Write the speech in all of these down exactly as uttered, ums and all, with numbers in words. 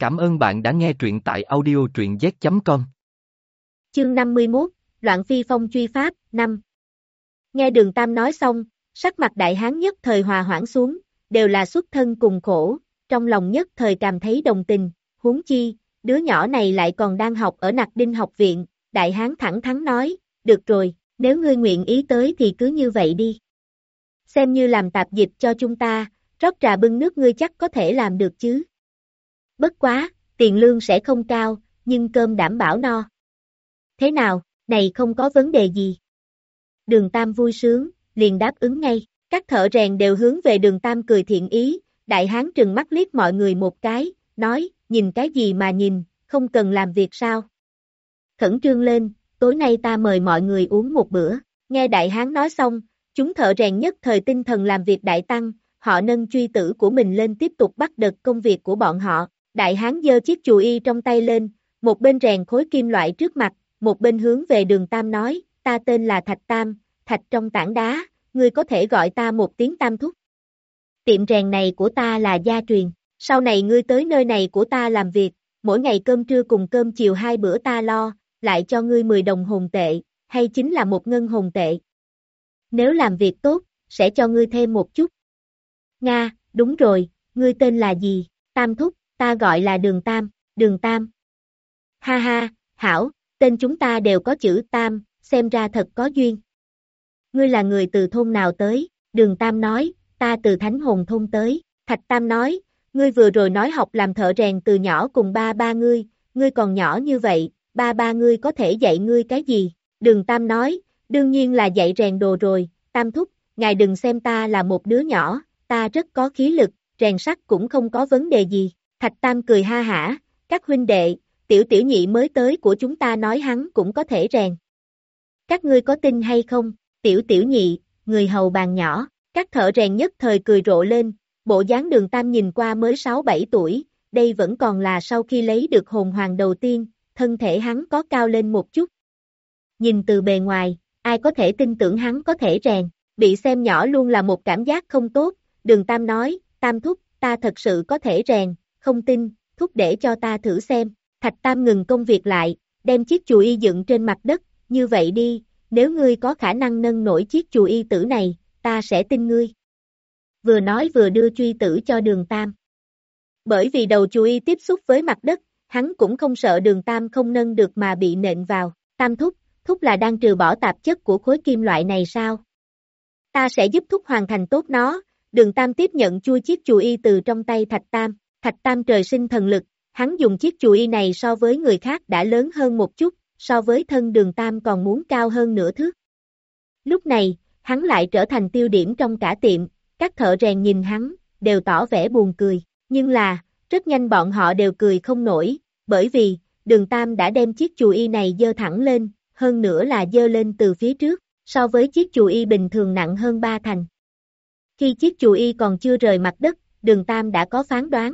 Cảm ơn bạn đã nghe truyện tại audio truyện z chấm com. Chương năm mươi mốt, Loạn Phi Phong truy pháp, năm. Nghe Đường Tam nói xong, sắc mặt đại hán nhất thời hòa hoãn xuống, đều là xuất thân cùng khổ, trong lòng nhất thời cảm thấy đồng tình, huống chi, đứa nhỏ này lại còn đang học ở Nặc Đinh học viện, đại hán thẳng thắn nói, được rồi, nếu ngươi nguyện ý tới thì cứ như vậy đi. Xem như làm tạp dịch cho chúng ta, rót trà bưng nước ngươi chắc có thể làm được chứ. Bất quá, tiền lương sẽ không cao, nhưng cơm đảm bảo no. Thế nào, này không có vấn đề gì. Đường Tam vui sướng, liền đáp ứng ngay, các thợ rèn đều hướng về Đường Tam cười thiện ý, đại hán trừng mắt liếc mọi người một cái, nói, nhìn cái gì mà nhìn, không cần làm việc sao. Khẩn trương lên, tối nay ta mời mọi người uống một bữa, nghe đại hán nói xong, chúng thợ rèn nhất thời tinh thần làm việc đại tăng, họ nâng truy tử của mình lên tiếp tục bắt đợt công việc của bọn họ, đại hán giơ chiếc chùy y trong tay lên, một bên rèn khối kim loại trước mặt, một bên hướng về Đường Tam nói, ta tên là Thạch Tam, thạch trong tảng đá, ngươi có thể gọi ta một tiếng Tam thúc. Tiệm rèn này của ta là gia truyền, sau này ngươi tới nơi này của ta làm việc, mỗi ngày cơm trưa cùng cơm chiều hai bữa ta lo, lại cho ngươi mười đồng hồn tệ, hay chính là một ngân hồn tệ. Nếu làm việc tốt, sẽ cho ngươi thêm một chút. Nga, đúng rồi, ngươi tên là gì? Tam thúc, ta gọi là Đường Tam, Đường Tam. Ha ha, hảo, tên chúng ta đều có chữ Tam, xem ra thật có duyên. Ngươi là người từ thôn nào tới? Đường Tam nói, ta từ Thánh Hồn thôn tới. Thạch Tam nói, ngươi vừa rồi nói học làm thợ rèn từ nhỏ cùng ba ba ngươi, ngươi còn nhỏ như vậy, ba ba ngươi có thể dạy ngươi cái gì? Đường Tam nói, đương nhiên là dạy rèn đồ rồi, Tam thúc, ngài đừng xem ta là một đứa nhỏ, ta rất có khí lực, rèn sắt cũng không có vấn đề gì. Thạch Tam cười ha hả, các huynh đệ, tiểu tiểu nhị mới tới của chúng ta nói hắn cũng có thể rèn. Các ngươi có tin hay không? Tiểu tiểu nhị, người hầu bàn nhỏ, các thợ rèn nhất thời cười rộ lên, bộ dáng Đường Tam nhìn qua mới sáu bảy tuổi, đây vẫn còn là sau khi lấy được hồn hoàng đầu tiên, thân thể hắn có cao lên một chút. Nhìn từ bề ngoài, ai có thể tin tưởng hắn có thể rèn, bị xem nhỏ luôn là một cảm giác không tốt, Đường Tam nói, Tam thúc, ta thật sự có thể rèn, không tin, thúc để cho ta thử xem. Thạch Tam ngừng công việc lại, đem chiếc chùy y dựng trên mặt đất, như vậy đi, nếu ngươi có khả năng nâng nổi chiếc chùy y tử này, ta sẽ tin ngươi. Vừa nói vừa đưa truy tử cho Đường Tam. Bởi vì đầu chùy y tiếp xúc với mặt đất, hắn cũng không sợ Đường Tam không nâng được mà bị nện vào. Tam thúc, thúc là đang trừ bỏ tạp chất của khối kim loại này sao? Ta sẽ giúp thúc hoàn thành tốt nó. Đường Tam tiếp nhận chui chiếc chùy y từ trong tay Thạch Tam. Thạch Tam trời sinh thần lực, hắn dùng chiếc chùy y này so với người khác đã lớn hơn một chút, so với thân Đường Tam còn muốn cao hơn nửa thước. Lúc này, hắn lại trở thành tiêu điểm trong cả tiệm, các thợ rèn nhìn hắn, đều tỏ vẻ buồn cười, nhưng là, rất nhanh bọn họ đều cười không nổi, bởi vì, Đường Tam đã đem chiếc chùy y này dơ thẳng lên, hơn nữa là dơ lên từ phía trước, so với chiếc chùy y bình thường nặng hơn ba thành. Khi chiếc chùy y còn chưa rời mặt đất, Đường Tam đã có phán đoán.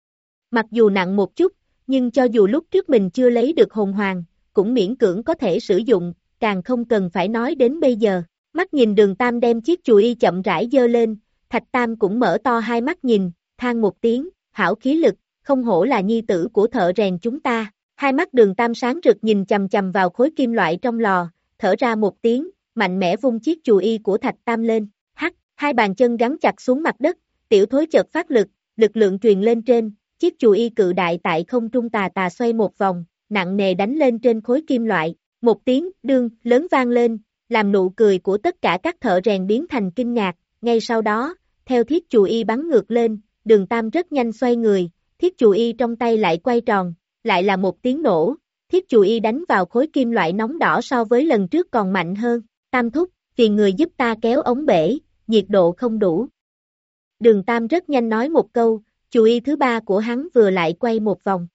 Mặc dù nặng một chút, nhưng cho dù lúc trước mình chưa lấy được hồn hoàng, cũng miễn cưỡng có thể sử dụng, càng không cần phải nói đến bây giờ. Mắt nhìn Đường Tam đem chiếc chùy y chậm rãi dơ lên, Thạch Tam cũng mở to hai mắt nhìn, than một tiếng, hảo khí lực, không hổ là nhi tử của thợ rèn chúng ta. Hai mắt Đường Tam sáng rực nhìn chầm chầm vào khối kim loại trong lò, thở ra một tiếng, mạnh mẽ vung chiếc chùy y của Thạch Tam lên, hắc, hai bàn chân gắn chặt xuống mặt đất, tiểu thối chợt phát lực, lực lượng truyền lên trên, chiếc chùy y cự đại tại không trung tà tà xoay một vòng, nặng nề đánh lên trên khối kim loại, một tiếng đương lớn vang lên, làm nụ cười của tất cả các thợ rèn biến thành kinh ngạc, ngay sau đó, theo thiết chùy y bắn ngược lên, Đường Tam rất nhanh xoay người, thiết chùy y trong tay lại quay tròn, lại là một tiếng nổ, thiết chùy y đánh vào khối kim loại nóng đỏ so với lần trước còn mạnh hơn, Tam thúc, phiền người giúp ta kéo ống bể, nhiệt độ không đủ. Đường Tam rất nhanh nói một câu, chùy y thứ ba của hắn vừa lại quay một vòng.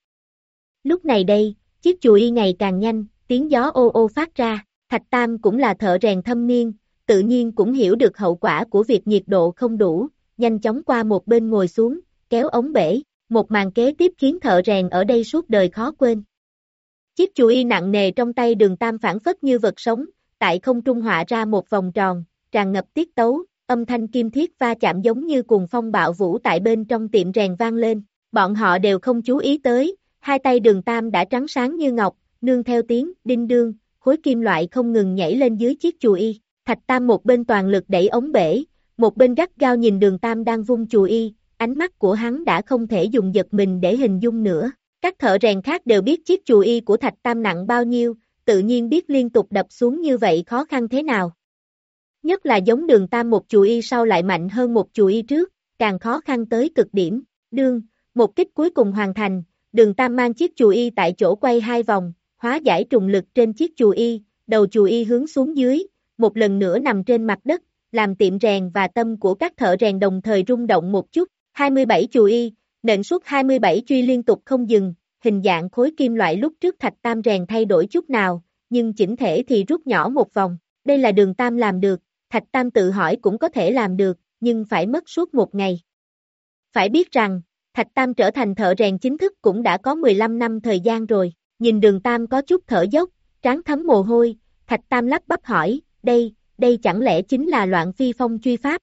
Lúc này đây, chiếc chùy y ngày càng nhanh, tiếng gió ô ô phát ra, Thạch Tam cũng là thợ rèn thâm niên, tự nhiên cũng hiểu được hậu quả của việc nhiệt độ không đủ, nhanh chóng qua một bên ngồi xuống, kéo ống bể, một màn kế tiếp khiến thợ rèn ở đây suốt đời khó quên. Chiếc chùy y nặng nề trong tay Đường Tam phản phất như vật sống, tại không trung họa ra một vòng tròn, tràn ngập tiết tấu, âm thanh kim thiết va chạm giống như cùng phong bạo vũ tại bên trong tiệm rèn vang lên, Bọn họ đều không chú ý tới, hai tay Đường Tam đã trắng sáng như ngọc, nương theo tiếng đinh đương, khối kim loại không ngừng nhảy lên dưới chiếc chùi y. Thạch Tam một bên toàn lực đẩy ống bể, một bên gắt gao nhìn Đường Tam đang vung chùi y, ánh mắt của hắn đã không thể dùng giật mình để hình dung nữa. Các thợ rèn khác đều biết chiếc chùi y của Thạch Tam nặng bao nhiêu, tự nhiên biết liên tục đập xuống như vậy khó khăn thế nào. Nhất là giống Đường Tam một chùi y sau lại mạnh hơn một chùi y trước, càng khó khăn tới cực điểm. Đương, một kích cuối cùng hoàn thành, Đường Tam mang chiếc chùi y tại chỗ quay hai vòng, hóa giải trùng lực trên chiếc chùi y, đầu chùi y hướng xuống dưới, một lần nữa nằm trên mặt đất, làm tiệm rèn và tâm của các thợ rèn đồng thời rung động một chút. hai mươi bảy chùi y, nện suốt hai mươi bảy chuy liên tục không dừng, hình dạng khối kim loại lúc trước Thạch Tam rèn thay đổi chút nào, nhưng chỉnh thể thì rút nhỏ một vòng. Đây là Đường Tam làm được, Thạch Tam tự hỏi cũng có thể làm được, nhưng phải mất suốt một ngày. Phải biết rằng, Thạch Tam trở thành thợ rèn chính thức cũng đã có mười lăm năm thời gian rồi. Nhìn Đường Tam có chút thở dốc, trán thấm mồ hôi, Thạch Tam lắp bắp hỏi, đây, đây chẳng lẽ chính là Loạn Phi Phong truy pháp?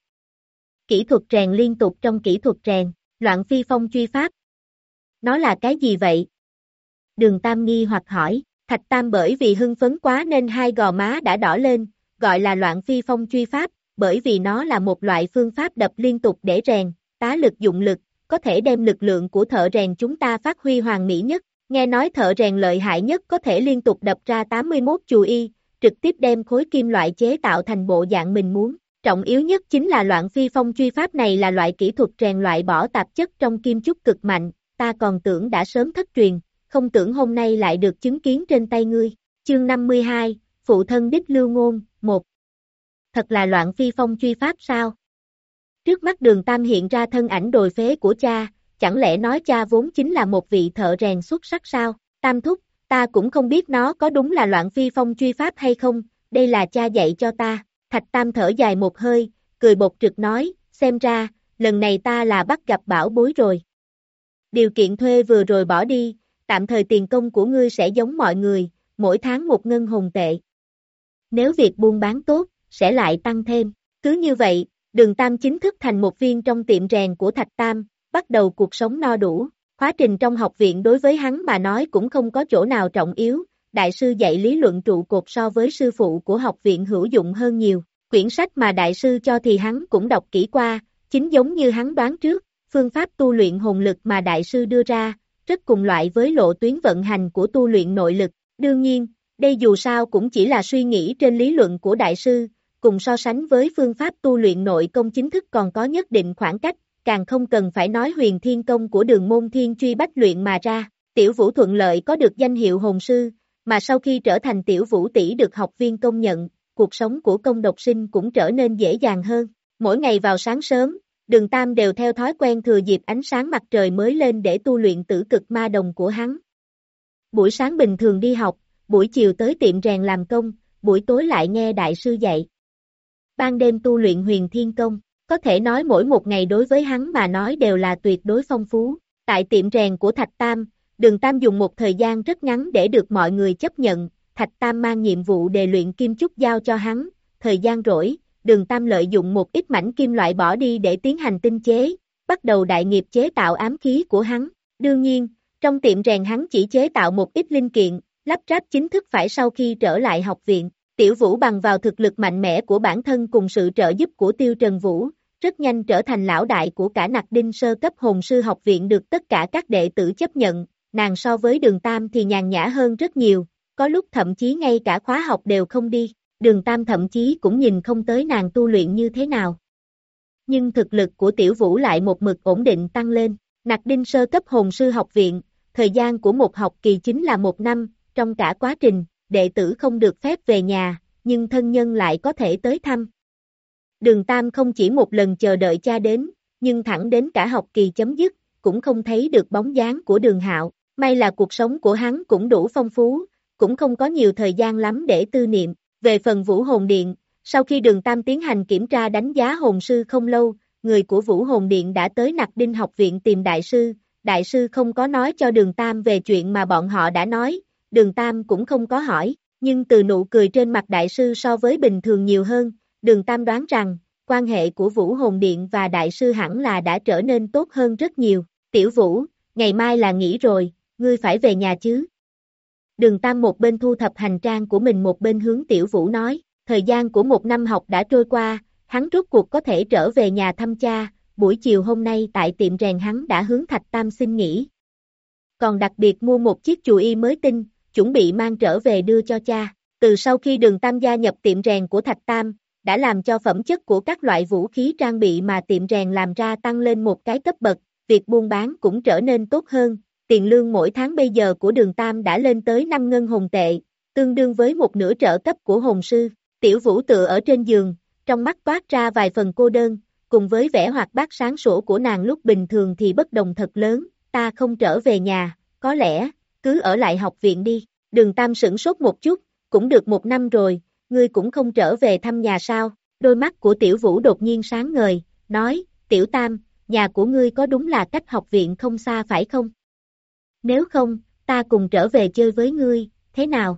Kỹ thuật rèn liên tục trong kỹ thuật rèn, Loạn Phi Phong truy pháp. Nó là cái gì vậy? Đường Tam nghi hoặc hỏi, Thạch Tam bởi vì hưng phấn quá nên hai gò má đã đỏ lên, gọi là Loạn Phi Phong truy pháp, bởi vì nó là một loại phương pháp đập liên tục để rèn, tá lực dụng lực, có thể đem lực lượng của thợ rèn chúng ta phát huy hoàn mỹ nhất. Nghe nói thợ rèn lợi hại nhất có thể liên tục đập ra tám mươi mốt chùi y, trực tiếp đem khối kim loại chế tạo thành bộ dạng mình muốn. Trọng yếu nhất chính là Loạn Phi Phong truy pháp này là loại kỹ thuật rèn loại bỏ tạp chất trong kim chúc cực mạnh, ta còn tưởng đã sớm thất truyền, không tưởng hôm nay lại được chứng kiến trên tay ngươi. Chương năm mươi hai, Phụ thân đích lưu ngôn, một. Thật là Loạn Phi Phong truy pháp sao? Trước mắt Đường Tam hiện ra thân ảnh đồi phế của cha, chẳng lẽ nói cha vốn chính là một vị thợ rèn xuất sắc sao? Tam thúc, ta cũng không biết nó có đúng là Loạn Phi Phong truy pháp hay không, đây là cha dạy cho ta. Thạch Tam thở dài một hơi, cười bộc trực nói, xem ra, lần này ta là bắt gặp bảo bối rồi. Điều kiện thuê vừa rồi bỏ đi, tạm thời tiền công của ngươi sẽ giống mọi người, mỗi tháng một ngân hồn tệ. Nếu việc buôn bán tốt, sẽ lại tăng thêm. Cứ như vậy, Đường Tam chính thức thành một viên trong tiệm rèn của Thạch Tam, bắt đầu cuộc sống no đủ. Khóa trình trong học viện đối với hắn mà nói cũng không có chỗ nào trọng yếu, đại sư dạy lý luận trụ cột so với sư phụ của học viện hữu dụng hơn nhiều. Quyển sách mà đại sư cho thì hắn cũng đọc kỹ qua, chính giống như hắn đoán trước, phương pháp tu luyện hồn lực mà đại sư đưa ra, rất cùng loại với lộ tuyến vận hành của tu luyện nội lực. Đương nhiên, đây dù sao cũng chỉ là suy nghĩ trên lý luận của đại sư, cùng so sánh với phương pháp tu luyện nội công chính thức còn có nhất định khoảng cách, càng không cần phải nói huyền thiên công của Đường môn thiên truy bách luyện mà ra. Tiểu Vũ thuận lợi có được danh hiệu hồn sư, mà sau khi trở thành Tiểu Vũ tỷ được học viên công nhận, cuộc sống của công độc sinh cũng trở nên dễ dàng hơn. Mỗi ngày vào sáng sớm, Đường Tam đều theo thói quen thừa dịp ánh sáng mặt trời mới lên để tu luyện tử cực ma đồng của hắn. Buổi sáng bình thường đi học, buổi chiều tới tiệm rèn làm công, buổi tối lại nghe đại sư dạy. Ban đêm tu luyện huyền thiên công, có thể nói mỗi một ngày đối với hắn mà nói đều là tuyệt đối phong phú. Tại tiệm rèn của Thạch Tam, Đường Tam dùng một thời gian rất ngắn để được mọi người chấp nhận, Thạch Tam mang nhiệm vụ đề luyện kim chúc giao cho hắn, thời gian rỗi, Đường Tam lợi dụng một ít mảnh kim loại bỏ đi để tiến hành tinh chế, bắt đầu đại nghiệp chế tạo ám khí của hắn. Đương nhiên, trong tiệm rèn hắn chỉ chế tạo một ít linh kiện, lắp ráp chính thức phải sau khi trở lại học viện. Tiểu Vũ bằng vào thực lực mạnh mẽ của bản thân cùng sự trợ giúp của Tiêu Trần Vũ, rất nhanh trở thành lão đại của cả Nặc Đinh sơ cấp hồn sư học viện được tất cả các đệ tử chấp nhận, nàng so với Đường Tam thì nhàn nhã hơn rất nhiều, có lúc thậm chí ngay cả khóa học đều không đi, Đường Tam thậm chí cũng nhìn không tới nàng tu luyện như thế nào. Nhưng thực lực của Tiểu Vũ lại một mực ổn định tăng lên, Nặc Đinh sơ cấp hồn sư học viện, thời gian của một học kỳ chính là một năm, trong cả quá trình, đệ tử không được phép về nhà, nhưng thân nhân lại có thể tới thăm. Đường Tam không chỉ một lần chờ đợi cha đến, nhưng thẳng đến cả học kỳ chấm dứt, cũng không thấy được bóng dáng của Đường Hạo. May là cuộc sống của hắn cũng đủ phong phú, cũng không có nhiều thời gian lắm để tư niệm. Về phần Vũ Hồn Điện, sau khi Đường Tam tiến hành kiểm tra đánh giá hồn sư không lâu, người của Vũ Hồn Điện đã tới Nặc Đinh học viện tìm đại sư. Đại sư không có nói cho Đường Tam về chuyện mà bọn họ đã nói, Đường Tam cũng không có hỏi, nhưng từ nụ cười trên mặt đại sư so với bình thường nhiều hơn, Đường Tam đoán rằng, quan hệ của Vũ Hồn Điện và đại sư hẳn là đã trở nên tốt hơn rất nhiều. Tiểu Vũ, ngày mai là nghỉ rồi, ngươi phải về nhà chứ. Đường Tam một bên thu thập hành trang của mình một bên hướng Tiểu Vũ nói, thời gian của một năm học đã trôi qua, hắn rốt cuộc có thể trở về nhà thăm cha, buổi chiều hôm nay tại tiệm rèn hắn đã hướng Thạch Tam xin nghỉ. Còn đặc biệt mua một chiếc chùi y mới tinh, chuẩn bị mang trở về đưa cho cha. Từ sau khi Đường Tam gia nhập tiệm rèn của Thạch Tam, đã làm cho phẩm chất của các loại vũ khí trang bị mà tiệm rèn làm ra tăng lên một cái cấp bậc, việc buôn bán cũng trở nên tốt hơn. Tiền lương mỗi tháng bây giờ của Đường Tam đã lên tới năm ngân hồn tệ, tương đương với một nửa trợ cấp của hồn sư. Tiểu Vũ tựa ở trên giường, trong mắt toát ra vài phần cô đơn, cùng với vẻ hoạt bát sáng sủa của nàng lúc bình thường thì bất đồng thật lớn. Ta không trở về nhà, có lẽ, cứ ở lại học viện đi. Đường Tam sửng sốt một chút, cũng được một năm rồi, ngươi cũng không trở về thăm nhà sao? Đôi mắt của Tiểu Vũ đột nhiên sáng ngời, nói, Tiểu Tam, nhà của ngươi có đúng là cách học viện không xa phải không? Nếu không, ta cùng trở về chơi với ngươi, thế nào?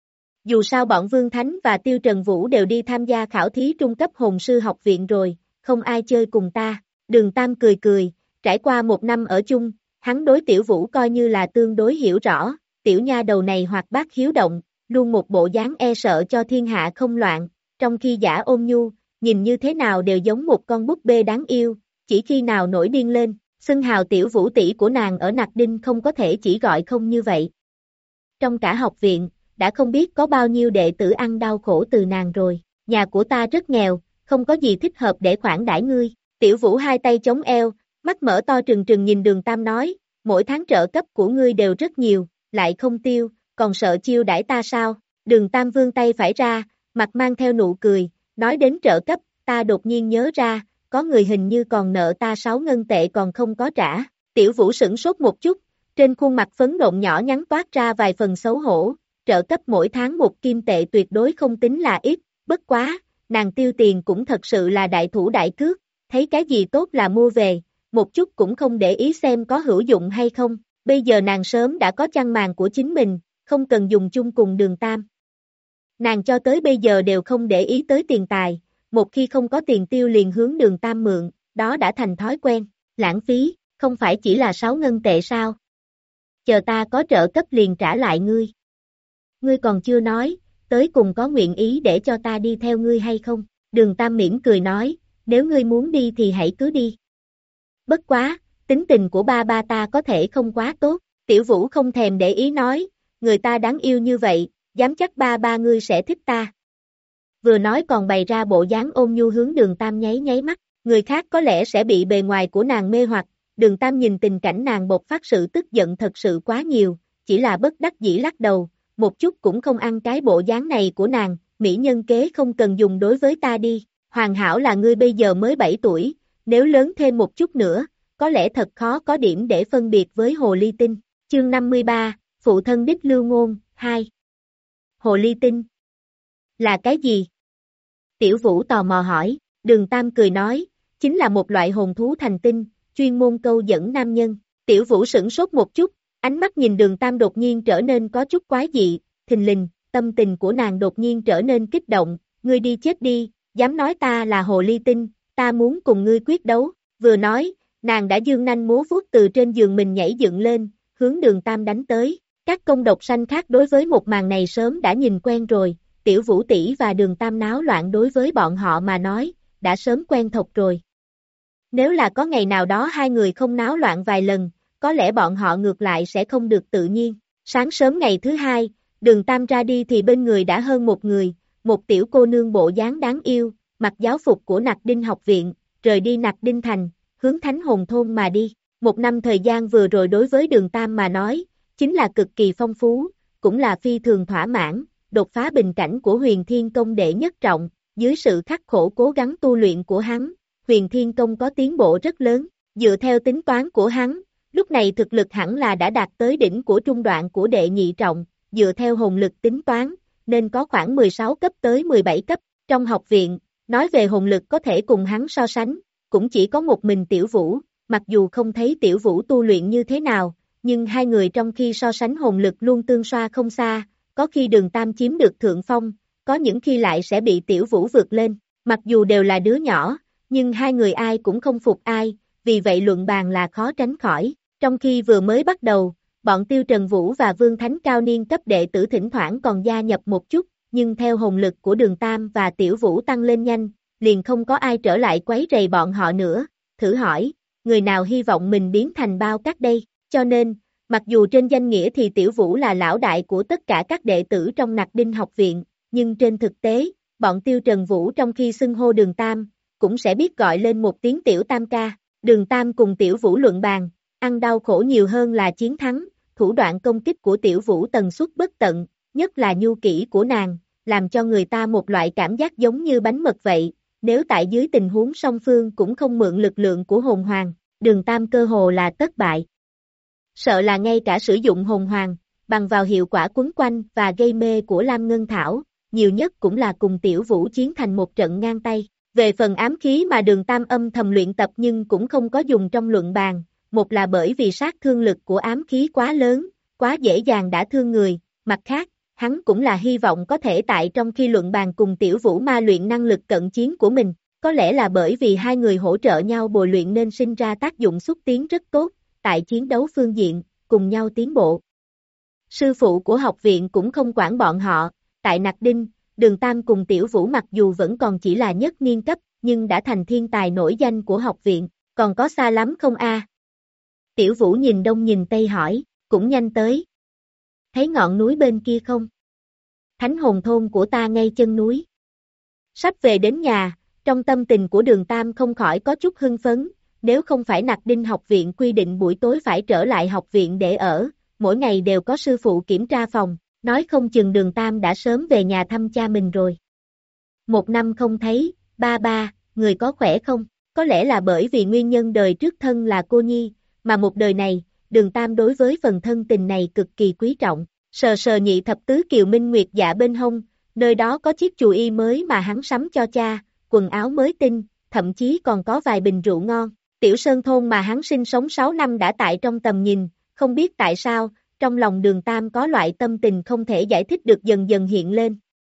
Dù sao bọn Vương Thánh và Tiêu Trần Vũ đều đi tham gia khảo thí trung cấp hồn sư học viện rồi, không ai chơi cùng ta. Đường Tam cười cười, trải qua một năm ở chung, hắn đối Tiểu Vũ coi như là tương đối hiểu rõ, tiểu nha đầu này hoạt bát hiếu động, luôn một bộ dáng e sợ cho thiên hạ không loạn, trong khi giả ôn nhu, nhìn như thế nào đều giống một con búp bê đáng yêu, chỉ khi nào nổi điên lên, xưng hào Tiểu Vũ tỷ của nàng ở Nặc Đinh không có thể chỉ gọi không như vậy. Trong cả học viện, đã không biết có bao nhiêu đệ tử ăn đau khổ từ nàng rồi, nhà của ta rất nghèo, không có gì thích hợp để khoản đãi ngươi. Tiểu Vũ hai tay chống eo, mắt mở to trừng trừng nhìn Đường Tam nói, mỗi tháng trợ cấp của ngươi đều rất nhiều, lại không tiêu, còn sợ chiêu đãi ta sao? Đường Tam vươn tay phải ra, mặt mang theo nụ cười, nói đến trợ cấp, ta đột nhiên nhớ ra, có người hình như còn nợ ta sáu ngân tệ còn không có trả. Tiểu Vũ sửng sốt một chút, trên khuôn mặt phấn nộn nhỏ nhắn toát ra vài phần xấu hổ, trợ cấp mỗi tháng một kim tệ tuyệt đối không tính là ít, bất quá, nàng tiêu tiền cũng thật sự là đại thủ đại cước, thấy cái gì tốt là mua về, một chút cũng không để ý xem có hữu dụng hay không, bây giờ nàng sớm đã có chăn màn của chính mình, không cần dùng chung cùng Đường Tam. Nàng cho tới bây giờ đều không để ý tới tiền tài, một khi không có tiền tiêu liền hướng Đường Tam mượn, đó đã thành thói quen, lãng phí, không phải chỉ là sáu ngân tệ sao? Chờ ta có trợ cấp liền trả lại ngươi. Ngươi còn chưa nói, tới cùng có nguyện ý để cho ta đi theo ngươi hay không? Đường Tam mỉm cười nói, nếu ngươi muốn đi thì hãy cứ đi. Bất quá, tính tình của ba ba ta có thể không quá tốt. Tiểu Vũ không thèm để ý nói, người ta đáng yêu như vậy, dám chắc ba ba ngươi sẽ thích ta. Vừa nói còn bày ra bộ dáng ôn nhu hướng Đường Tam nháy nháy mắt, người khác có lẽ sẽ bị bề ngoài của nàng mê hoặc, Đường Tam nhìn tình cảnh nàng bộc phát sự tức giận thật sự quá nhiều, chỉ là bất đắc dĩ lắc đầu, một chút cũng không ăn cái bộ dáng này của nàng, mỹ nhân kế không cần dùng đối với ta đi, hoàn hảo là ngươi bây giờ mới bảy tuổi, nếu lớn thêm một chút nữa, có lẽ thật khó có điểm để phân biệt với hồ ly tinh. Chương năm mươi ba, Phụ thân đích lưu ngôn, hai. Hồ ly tinh là cái gì? Tiểu Vũ tò mò hỏi, Đường Tam cười nói, chính là một loại hồn thú thành tinh, chuyên môn câu dẫn nam nhân. Tiểu Vũ sửng sốt một chút, ánh mắt nhìn Đường Tam đột nhiên trở nên có chút quái dị, thình lình, tâm tình của nàng đột nhiên trở nên kích động, ngươi đi chết đi, dám nói ta là hồ ly tinh, ta muốn cùng ngươi quyết đấu, vừa nói, nàng đã dương nanh múa vuốt từ trên giường mình nhảy dựng lên, hướng Đường Tam đánh tới. Các công độc sanh khác đối với một màn này sớm đã nhìn quen rồi, Tiểu Vũ tỷ và Đường Tam náo loạn đối với bọn họ mà nói, đã sớm quen thuộc rồi. Nếu là có ngày nào đó hai người không náo loạn vài lần, có lẽ bọn họ ngược lại sẽ không được tự nhiên. Sáng sớm ngày thứ hai, Đường Tam ra đi thì bên người đã hơn một người, một tiểu cô nương bộ dáng đáng yêu, mặc giáo phục của Nặc Đinh học viện, rời đi Nặc Đinh thành, hướng Thánh Hồn thôn mà đi. Một năm thời gian vừa rồi đối với Đường Tam mà nói, chính là cực kỳ phong phú, cũng là phi thường thỏa mãn, đột phá bình cảnh của Huyền Thiên Công đệ nhất trọng, dưới sự khắc khổ cố gắng tu luyện của hắn, Huyền Thiên Công có tiến bộ rất lớn, dựa theo tính toán của hắn, lúc này thực lực hẳn là đã đạt tới đỉnh của trung đoạn của đệ nhị trọng, dựa theo hồn lực tính toán, nên có khoảng mười sáu cấp tới mười bảy cấp, trong học viện, nói về hồn lực có thể cùng hắn so sánh, cũng chỉ có một mình Tiểu Vũ, mặc dù không thấy Tiểu Vũ tu luyện như thế nào, nhưng hai người trong khi so sánh hồn lực luôn tương xoa không xa, có khi Đường Tam chiếm được thượng phong, có những khi lại sẽ bị Tiểu Vũ vượt lên, mặc dù đều là đứa nhỏ, nhưng hai người ai cũng không phục ai, vì vậy luận bàn là khó tránh khỏi. Trong khi vừa mới bắt đầu, bọn Tiêu Trần Vũ và Vương Thánh cao niên cấp đệ tử thỉnh thoảng còn gia nhập một chút, nhưng theo hồn lực của Đường Tam và Tiểu Vũ tăng lên nhanh, liền không có ai trở lại quấy rầy bọn họ nữa. Thử hỏi, người nào hy vọng mình biến thành bao cát đây? Cho nên, mặc dù trên danh nghĩa thì Tiểu Vũ là lão đại của tất cả các đệ tử trong Nặc Đinh học viện, nhưng trên thực tế, bọn Tiêu Trần Vũ trong khi xưng hô Đường Tam, cũng sẽ biết gọi lên một tiếng Tiểu Tam ca. Đường Tam cùng Tiểu Vũ luận bàn, ăn đau khổ nhiều hơn là chiến thắng, thủ đoạn công kích của Tiểu Vũ tần suất bất tận, nhất là nhu kỹ của nàng, làm cho người ta một loại cảm giác giống như bánh mật vậy, nếu tại dưới tình huống song phương cũng không mượn lực lượng của hồn hoàng, Đường Tam cơ hồ là tất bại. Sợ là ngay cả sử dụng hồn hoàng, bằng vào hiệu quả quấn quanh và gây mê của Lam Ngân Thảo, nhiều nhất cũng là cùng Tiểu Vũ chiến thành một trận ngang tay. Về phần ám khí mà Đường Tam âm thầm luyện tập nhưng cũng không có dùng trong luận bàn, một là bởi vì sát thương lực của ám khí quá lớn, quá dễ dàng đã thương người, mặt khác, hắn cũng là hy vọng có thể tại trong khi luận bàn cùng Tiểu Vũ ma luyện năng lực cận chiến của mình, có lẽ là bởi vì hai người hỗ trợ nhau bồi luyện nên sinh ra tác dụng xúc tiến rất tốt, tại chiến đấu phương diện, cùng nhau tiến bộ. Sư phụ của học viện cũng không quản bọn họ, tại Nặc Đinh, Đường Tam cùng Tiểu Vũ mặc dù vẫn còn chỉ là nhất niên cấp, nhưng đã thành thiên tài nổi danh của học viện, còn có xa lắm không a? Tiểu Vũ nhìn đông nhìn tây hỏi, cũng nhanh tới. Thấy ngọn núi bên kia không? Thánh hồn thôn của ta ngay chân núi. Sắp về đến nhà, trong tâm tình của Đường Tam không khỏi có chút hưng phấn, nếu không phải Nặc Đinh học viện quy định buổi tối phải trở lại học viện để ở, mỗi ngày đều có sư phụ kiểm tra phòng, nói không chừng Đường Tam đã sớm về nhà thăm cha mình rồi. Một năm không thấy, ba ba, người có khỏe không? Có lẽ là bởi vì nguyên nhân đời trước thân là cô nhi, mà một đời này, Đường Tam đối với phần thân tình này cực kỳ quý trọng. Sờ sờ nhị thập tứ kiều minh nguyệt dạ bên hông, nơi đó có chiếc chùi y mới mà hắn sắm cho cha, quần áo mới tinh, thậm chí còn có vài bình rượu ngon. Tiểu Sơn thôn mà hắn sinh sống sáu năm đã tại trong tầm nhìn, không biết tại sao, trong lòng Đường Tam có loại tâm tình không thể giải thích được dần dần hiện lên.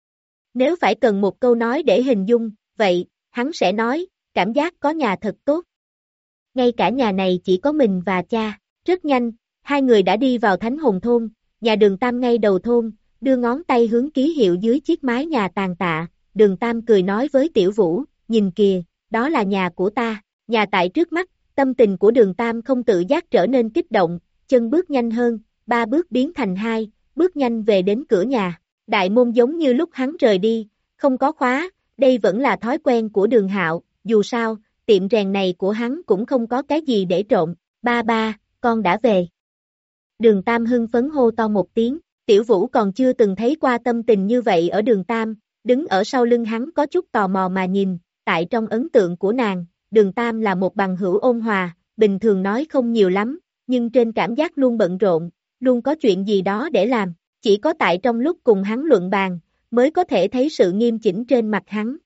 Nếu phải cần một câu nói để hình dung, vậy, hắn sẽ nói, cảm giác có nhà thật tốt. Ngay cả nhà này chỉ có mình và cha, rất nhanh, hai người đã đi vào Thánh Hồn thôn, nhà Đường Tam ngay đầu thôn, đưa ngón tay hướng ký hiệu dưới chiếc mái nhà tàn tạ, Đường Tam cười nói với Tiểu Vũ, nhìn kìa, đó là nhà của ta, nhà tại trước mắt, tâm tình của Đường Tam không tự giác trở nên kích động, chân bước nhanh hơn, ba bước biến thành hai, bước nhanh về đến cửa nhà, đại môn giống như lúc hắn rời đi, không có khóa, đây vẫn là thói quen của Đường Hạo, dù sao, tiệm rèn này của hắn cũng không có cái gì để trộn, ba ba, con đã về. Đường Tam hưng phấn hô to một tiếng, Tiểu Vũ còn chưa từng thấy qua tâm tình như vậy ở Đường Tam, đứng ở sau lưng hắn có chút tò mò mà nhìn, tại trong ấn tượng của nàng, Đường Tam là một bằng hữu ôn hòa, bình thường nói không nhiều lắm, nhưng trên cảm giác luôn bận rộn, luôn có chuyện gì đó để làm, chỉ có tại trong lúc cùng hắn luận bàn, mới có thể thấy sự nghiêm chỉnh trên mặt hắn.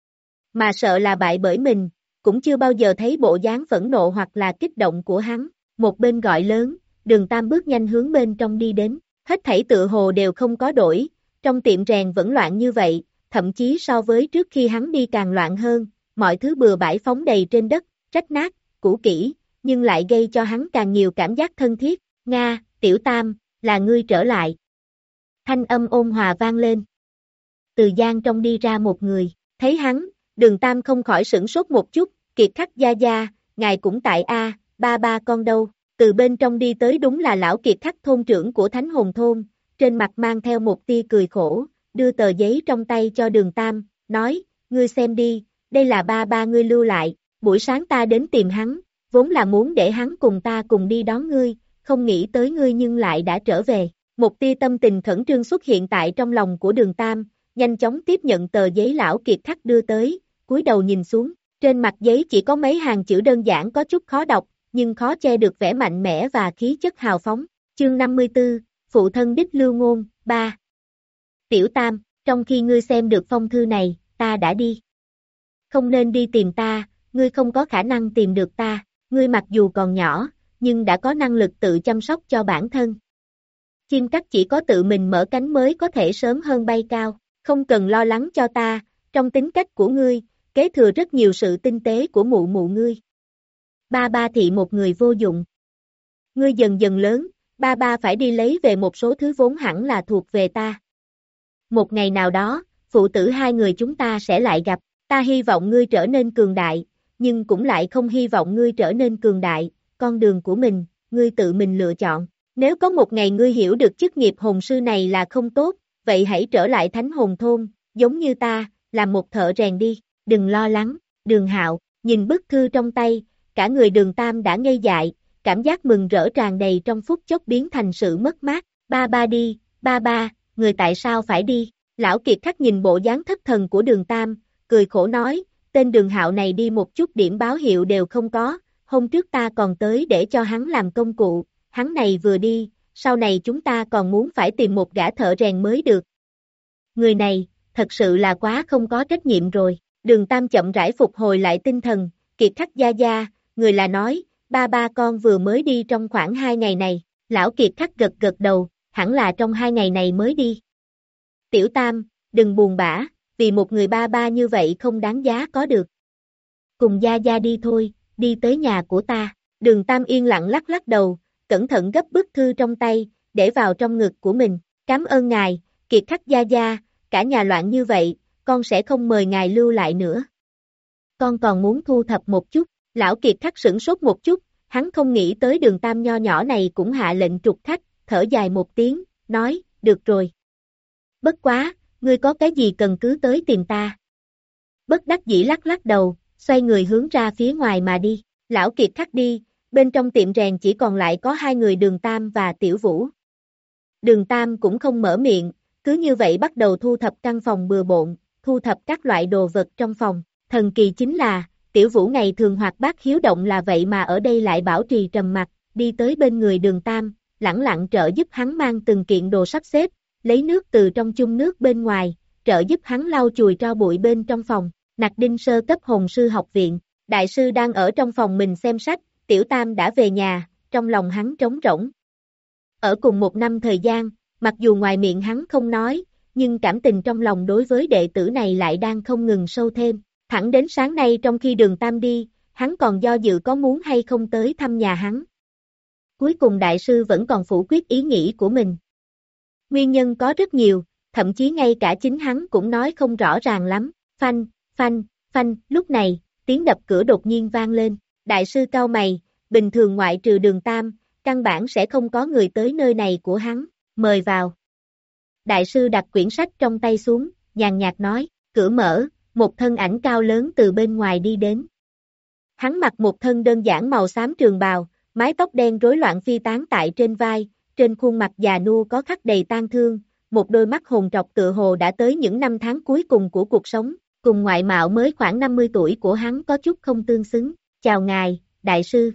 Mà sợ là bại bởi mình, cũng chưa bao giờ thấy bộ dáng phẫn nộ hoặc là kích động của hắn, một bên gọi lớn, Đường Tam bước nhanh hướng bên trong đi đến, hết thảy tự hồ đều không có đổi, trong tiệm rèn vẫn loạn như vậy, thậm chí so với trước khi hắn đi càng loạn hơn, mọi thứ bừa bãi phóng đầy trên đất, rách nát, cũ kỹ, nhưng lại gây cho hắn càng nhiều cảm giác thân thiết, Nga, Tiểu Tam, là ngươi trở lại. Thanh âm ôn hòa vang lên. Từ gian trong đi ra một người, thấy hắn, Đường Tam không khỏi sửng sốt một chút, Kiệt Khắc gia gia, ngài cũng tại a, ba ba con đâu, từ bên trong đi tới đúng là lão Kiệt Khắc thôn trưởng của Thánh Hồn thôn, trên mặt mang theo một tia cười khổ, đưa tờ giấy trong tay cho Đường Tam, nói, ngươi xem đi, đây là ba ba ngươi lưu lại, buổi sáng ta đến tìm hắn, vốn là muốn để hắn cùng ta cùng đi đón ngươi, không nghĩ tới ngươi nhưng lại đã trở về, một tia tâm tình khẩn trương xuất hiện tại trong lòng của Đường Tam, nhanh chóng tiếp nhận tờ giấy lão Kiệt Khắc đưa tới, cúi đầu nhìn xuống, trên mặt giấy chỉ có mấy hàng chữ đơn giản có chút khó đọc, nhưng khó che được vẻ mạnh mẽ và khí chất hào phóng. Chương năm mươi tư, Phụ thân đích lưu ngôn, ba. Tiểu Tam, trong khi ngươi xem được phong thư này, ta đã đi. Không nên đi tìm ta, ngươi không có khả năng tìm được ta, ngươi mặc dù còn nhỏ, nhưng đã có năng lực tự chăm sóc cho bản thân. Chim cắt chỉ có tự mình mở cánh mới có thể sớm hơn bay cao, không cần lo lắng cho ta, trong tính cách của ngươi, kế thừa rất nhiều sự tinh tế của mụ mụ ngươi. Ba ba thị một người vô dụng. ngươi dần dần lớn, ba ba phải đi lấy về một số thứ vốn hẳn là thuộc về ta. Một ngày nào đó, phụ tử hai người chúng ta sẽ lại gặp, ta hy vọng ngươi trở nên cường đại, nhưng cũng lại không hy vọng ngươi trở nên cường đại, con đường của mình, ngươi tự mình lựa chọn. Nếu có một ngày ngươi hiểu được chức nghiệp hồn sư này là không tốt, vậy hãy trở lại thánh hồn thôn, giống như ta, làm một thợ rèn đi, đừng lo lắng. Đường Hạo, nhìn bức thư trong tay, cả người Đường Tam đã ngây dại, cảm giác mừng rỡ tràn đầy trong phút chốc biến thành sự mất mát. Ba ba đi, ba ba, người tại sao phải đi? Lão Kiệt Khắc nhìn bộ dáng thất thần của Đường Tam, cười khổ nói, tên Đường Hạo này đi một chút điểm báo hiệu đều không có, hôm trước ta còn tới để cho hắn làm công cụ, hắn này vừa đi, sau này chúng ta còn muốn phải tìm một gã thợ rèn mới được. Người này, thật sự là quá không có trách nhiệm rồi. Đường Tam chậm rãi phục hồi lại tinh thần, Kiệt Khắc gia gia, người là nói, ba ba con vừa mới đi trong khoảng hai ngày này, lão Kiệt Khắc gật gật đầu, hẳn là trong hai ngày này mới đi. Tiểu Tam, đừng buồn bã, vì một người ba ba như vậy không đáng giá có được. Cùng gia gia đi thôi, đi tới nhà của ta. Đường Tam yên lặng lắc lắc đầu, cẩn thận gấp bức thư trong tay, để vào trong ngực của mình. Cảm ơn ngài, Kiệt Khắc gia gia, cả nhà loạn như vậy, con sẽ không mời ngài lưu lại nữa. Con còn muốn thu thập một chút. Lão Kiệt Khắc sửng sốt một chút, hắn không nghĩ tới Đường Tam nho nhỏ này cũng hạ lệnh trục khách, thở dài một tiếng, nói, được rồi. Bất quá, ngươi có cái gì cần cứ tới tìm ta. Bất đắc dĩ lắc lắc đầu, xoay người hướng ra phía ngoài mà đi. Lão Kiệt Khắc đi, bên trong tiệm rèn chỉ còn lại có hai người Đường Tam và Tiểu Vũ. Đường Tam cũng không mở miệng, cứ như vậy bắt đầu thu thập căn phòng bừa bộn, thu thập các loại đồ vật trong phòng. Thần kỳ chính là, Tiểu Vũ ngày thường hoạt bát hiếu động là vậy mà ở đây lại bảo trì trầm mặc, đi tới bên người Đường Tam, lẳng lặng trợ giúp hắn mang từng kiện đồ sắp xếp, lấy nước từ trong chung nước bên ngoài, trợ giúp hắn lau chùi tro bụi bên trong phòng. Nặc Đinh sơ cấp hồn sư học viện, đại sư đang ở trong phòng mình xem sách, Tiểu Tam đã về nhà, trong lòng hắn trống rỗng. Ở cùng một năm thời gian, mặc dù ngoài miệng hắn không nói, nhưng cảm tình trong lòng đối với đệ tử này lại đang không ngừng sâu thêm. Thẳng đến sáng nay trong khi Đường Tam đi, hắn còn do dự có muốn hay không tới thăm nhà hắn. Cuối cùng đại sư vẫn còn phủ quyết ý nghĩ của mình. Nguyên nhân có rất nhiều, thậm chí ngay cả chính hắn cũng nói không rõ ràng lắm. Phanh, phanh, phanh, lúc này, tiếng đập cửa đột nhiên vang lên. Đại sư cau mày, bình thường ngoại trừ Đường Tam, căn bản sẽ không có người tới nơi này của hắn, mời vào. Đại sư đặt quyển sách trong tay xuống, nhàn nhạt nói, cửa mở, một thân ảnh cao lớn từ bên ngoài đi đến. Hắn mặc một thân đơn giản màu xám trường bào, mái tóc đen rối loạn phi tán tại trên vai, trên khuôn mặt già nua có khắc đầy tang thương, một đôi mắt hồn trọc tựa hồ đã tới những năm tháng cuối cùng của cuộc sống, cùng ngoại mạo mới khoảng năm mươi tuổi của hắn có chút không tương xứng. Chào ngài, đại sư.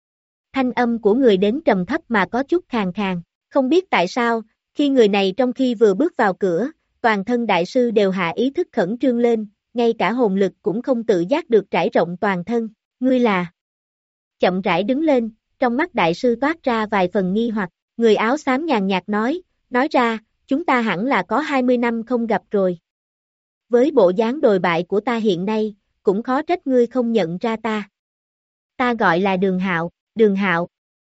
Thanh âm của người đến trầm thấp mà có chút khàn khàn, không biết tại sao, khi người này trong khi vừa bước vào cửa, toàn thân đại sư đều hạ ý thức khẩn trương lên, ngay cả hồn lực cũng không tự giác được trải rộng toàn thân. Ngươi là? Chậm rãi đứng lên, trong mắt đại sư toát ra vài phần nghi hoặc, người áo xám nhàn nhạt nói, nói ra, chúng ta hẳn là có hai mươi năm không gặp rồi. Với bộ dáng đồi bại của ta hiện nay, cũng khó trách ngươi không nhận ra ta. Ta gọi là Đường Hạo, Đường Hạo.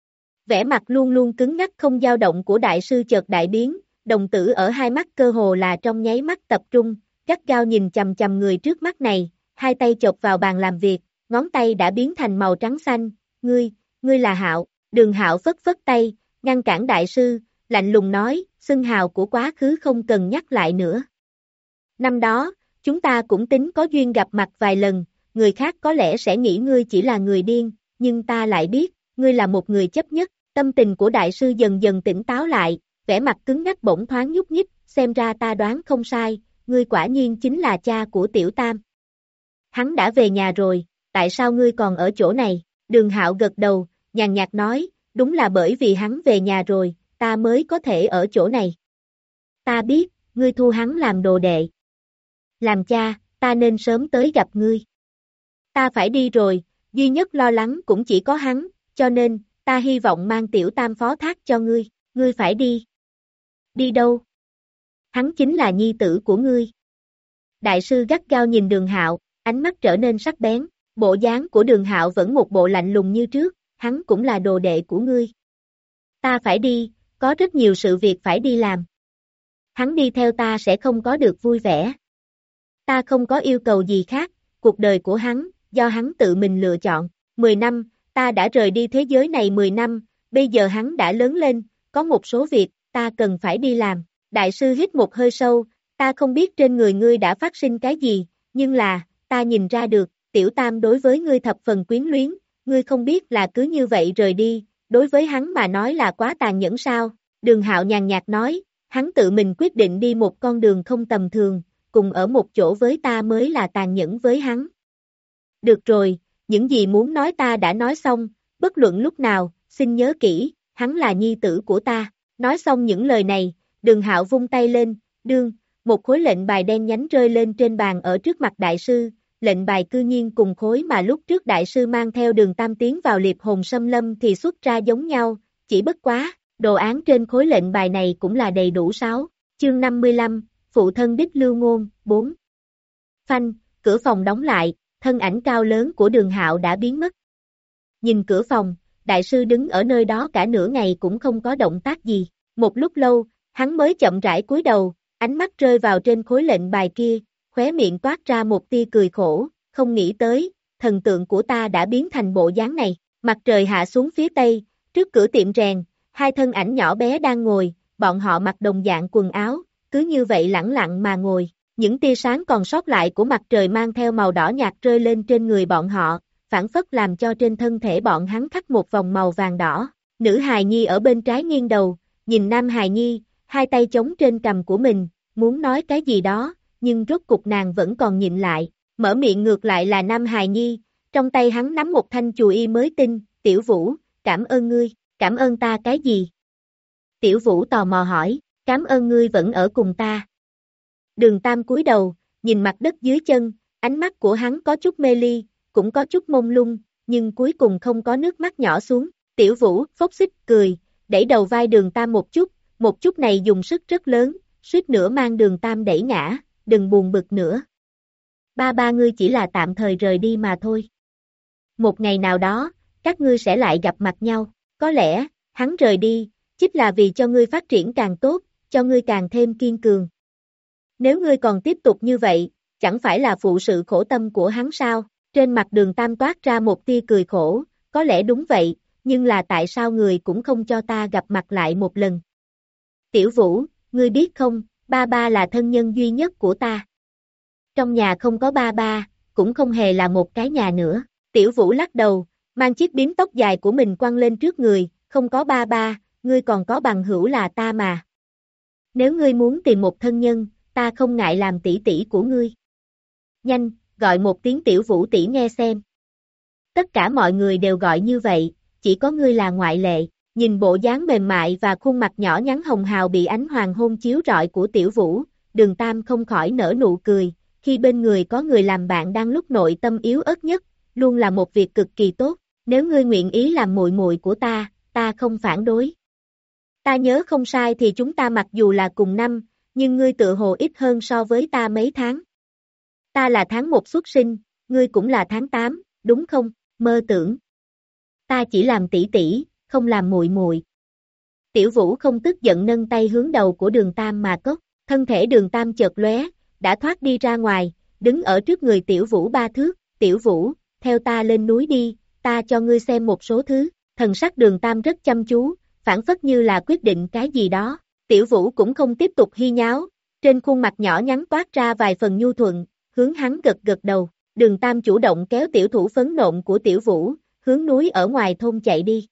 Vẻ mặt luôn luôn cứng ngắc không dao động của đại sư chợt đại biến, đồng tử ở hai mắt cơ hồ là trong nháy mắt tập trung, gắt gao nhìn chằm chằm người trước mắt này, hai tay chộp vào bàn làm việc, ngón tay đã biến thành màu trắng xanh, ngươi, ngươi là Hạo. Đường Hạo phất phất tay, ngăn cản đại sư, lạnh lùng nói, xưng hào của quá khứ không cần nhắc lại nữa. Năm đó, chúng ta cũng tính có duyên gặp mặt vài lần, người khác có lẽ sẽ nghĩ ngươi chỉ là người điên, nhưng ta lại biết, ngươi là một người chấp nhất. Tâm tình của đại sư dần dần tỉnh táo lại, vẻ mặt cứng ngắc bỗng thoáng nhúc nhích, xem ra ta đoán không sai, ngươi quả nhiên chính là cha của Tiểu Tam. Hắn đã về nhà rồi, tại sao ngươi còn ở chỗ này? Đường Hạo gật đầu, nhàn nhạt nói, đúng là bởi vì hắn về nhà rồi, ta mới có thể ở chỗ này. Ta biết, ngươi thu hắn làm đồ đệ. Làm cha, ta nên sớm tới gặp ngươi. Ta phải đi rồi, duy nhất lo lắng cũng chỉ có hắn, cho nên, ta hy vọng mang Tiểu Tam phó thác cho ngươi, ngươi phải đi. Đi đâu? Hắn chính là nhi tử của ngươi. Đại sư gắt gao nhìn Đường Hạo, ánh mắt trở nên sắc bén, bộ dáng của Đường Hạo vẫn một bộ lạnh lùng như trước, hắn cũng là đồ đệ của ngươi. Ta phải đi, có rất nhiều sự việc phải đi làm. Hắn đi theo ta sẽ không có được vui vẻ. Ta không có yêu cầu gì khác, cuộc đời của hắn, do hắn tự mình lựa chọn. mười năm, ta đã rời đi thế giới này mười năm, bây giờ hắn đã lớn lên, có một số việc, ta cần phải đi làm. Đại sư hít một hơi sâu, ta không biết trên người ngươi đã phát sinh cái gì, nhưng là, ta nhìn ra được, tiểu tam đối với ngươi thập phần quyến luyến, ngươi không biết là cứ như vậy rời đi, đối với hắn mà nói là quá tàn nhẫn sao? Đường Hạo nhàn nhạt nói, hắn tự mình quyết định đi một con đường không tầm thường, cùng ở một chỗ với ta mới là tàn nhẫn với hắn. Được rồi, những gì muốn nói ta đã nói xong, bất luận lúc nào, xin nhớ kỹ, hắn là nhi tử của ta. Nói xong những lời này, Đường Hạo vung tay lên, đương, một khối lệnh bài đen nhánh rơi lên trên bàn ở trước mặt đại sư, lệnh bài cư nhiên cùng khối mà lúc trước đại sư mang theo Đường Tam tiến vào liệp hồn xâm lâm thì xuất ra giống nhau, chỉ bất quá, đồ án trên khối lệnh bài này cũng là đầy đủ sáu. Chương năm mươi lăm, Phụ thân đích lưu ngôn, bốn. Phanh, cửa phòng đóng lại, thân ảnh cao lớn của Đường Hạo đã biến mất. Nhìn cửa phòng, đại sư đứng ở nơi đó cả nửa ngày cũng không có động tác gì. Một lúc lâu, hắn mới chậm rãi cúi đầu, ánh mắt rơi vào trên khối lệnh bài kia, khóe miệng toát ra một tia cười khổ, không nghĩ tới, thần tượng của ta đã biến thành bộ dáng này. Mặt trời hạ xuống phía tây, trước cửa tiệm rèn, hai thân ảnh nhỏ bé đang ngồi, bọn họ mặc đồng dạng quần áo, cứ như vậy lẳng lặng mà ngồi. Những tia sáng còn sót lại của mặt trời mang theo màu đỏ nhạt rơi lên trên người bọn họ, phản phất làm cho trên thân thể bọn hắn khắc một vòng màu vàng đỏ. Nữ hài nhi ở bên trái nghiêng đầu, nhìn nam hài nhi, hai tay chống trên cằm của mình, muốn nói cái gì đó, nhưng rốt cục nàng vẫn còn nhịn lại, mở miệng ngược lại là nam hài nhi, trong tay hắn nắm một thanh chùy y mới tinh, Tiểu Vũ, cảm ơn ngươi, cảm ơn ta cái gì? Tiểu Vũ tò mò hỏi, cảm ơn ngươi vẫn ở cùng ta. Đường Tam cúi đầu, nhìn mặt đất dưới chân, ánh mắt của hắn có chút mê ly, cũng có chút mông lung, nhưng cuối cùng không có nước mắt nhỏ xuống. Tiểu Vũ, phốc xích, cười, đẩy đầu vai Đường Tam một chút, một chút này dùng sức rất lớn, suýt nữa mang Đường Tam đẩy ngã, đừng buồn bực nữa. Ba ba ngươi chỉ là tạm thời rời đi mà thôi. Một ngày nào đó, các ngươi sẽ lại gặp mặt nhau, có lẽ, hắn rời đi, chính là vì cho ngươi phát triển càng tốt, cho ngươi càng thêm kiên cường. Nếu ngươi còn tiếp tục như vậy, chẳng phải là phụ sự khổ tâm của hắn sao? Trên mặt Đường Tam toát ra một tia cười khổ, có lẽ đúng vậy, nhưng là tại sao người cũng không cho ta gặp mặt lại một lần? Tiểu Vũ, ngươi biết không, ba ba là thân nhân duy nhất của ta. Trong nhà không có ba ba, cũng không hề là một cái nhà nữa. Tiểu Vũ lắc đầu, mang chiếc bím tóc dài của mình quăng lên trước người, không có ba ba, ngươi còn có bằng hữu là ta mà. Nếu ngươi muốn tìm một thân nhân, ta không ngại làm tỷ tỷ của ngươi. Nhanh, gọi một tiếng Tiểu Vũ tỷ nghe xem. Tất cả mọi người đều gọi như vậy, chỉ có ngươi là ngoại lệ. Nhìn bộ dáng mềm mại và khuôn mặt nhỏ nhắn hồng hào bị ánh hoàng hôn chiếu rọi của Tiểu Vũ, Đường Tam không khỏi nở nụ cười, khi bên người có người làm bạn đang lúc nội tâm yếu ớt nhất, luôn là một việc cực kỳ tốt, nếu ngươi nguyện ý làm muội muội của ta, ta không phản đối. Ta nhớ không sai thì chúng ta mặc dù là cùng năm, nhưng ngươi tự hồ ít hơn so với ta mấy tháng. Ta là tháng một xuất sinh, ngươi cũng là tháng tám, đúng không? Mơ tưởng. Ta chỉ làm tỷ tỷ, không làm muội muội. Tiểu Vũ không tức giận nâng tay hướng đầu của Đường Tam mà cốc, thân thể Đường Tam chợt lóe, đã thoát đi ra ngoài, đứng ở trước người Tiểu Vũ ba thước. Tiểu Vũ, theo ta lên núi đi, ta cho ngươi xem một số thứ. Thần sắc Đường Tam rất chăm chú, phản phất như là quyết định cái gì đó. Tiểu Vũ cũng không tiếp tục hi nháo, trên khuôn mặt nhỏ nhắn toát ra vài phần nhu thuận, hướng hắn gật gật đầu. Đường Tam chủ động kéo tiểu thủ phấn nộn của Tiểu Vũ, hướng núi ở ngoài thôn chạy đi.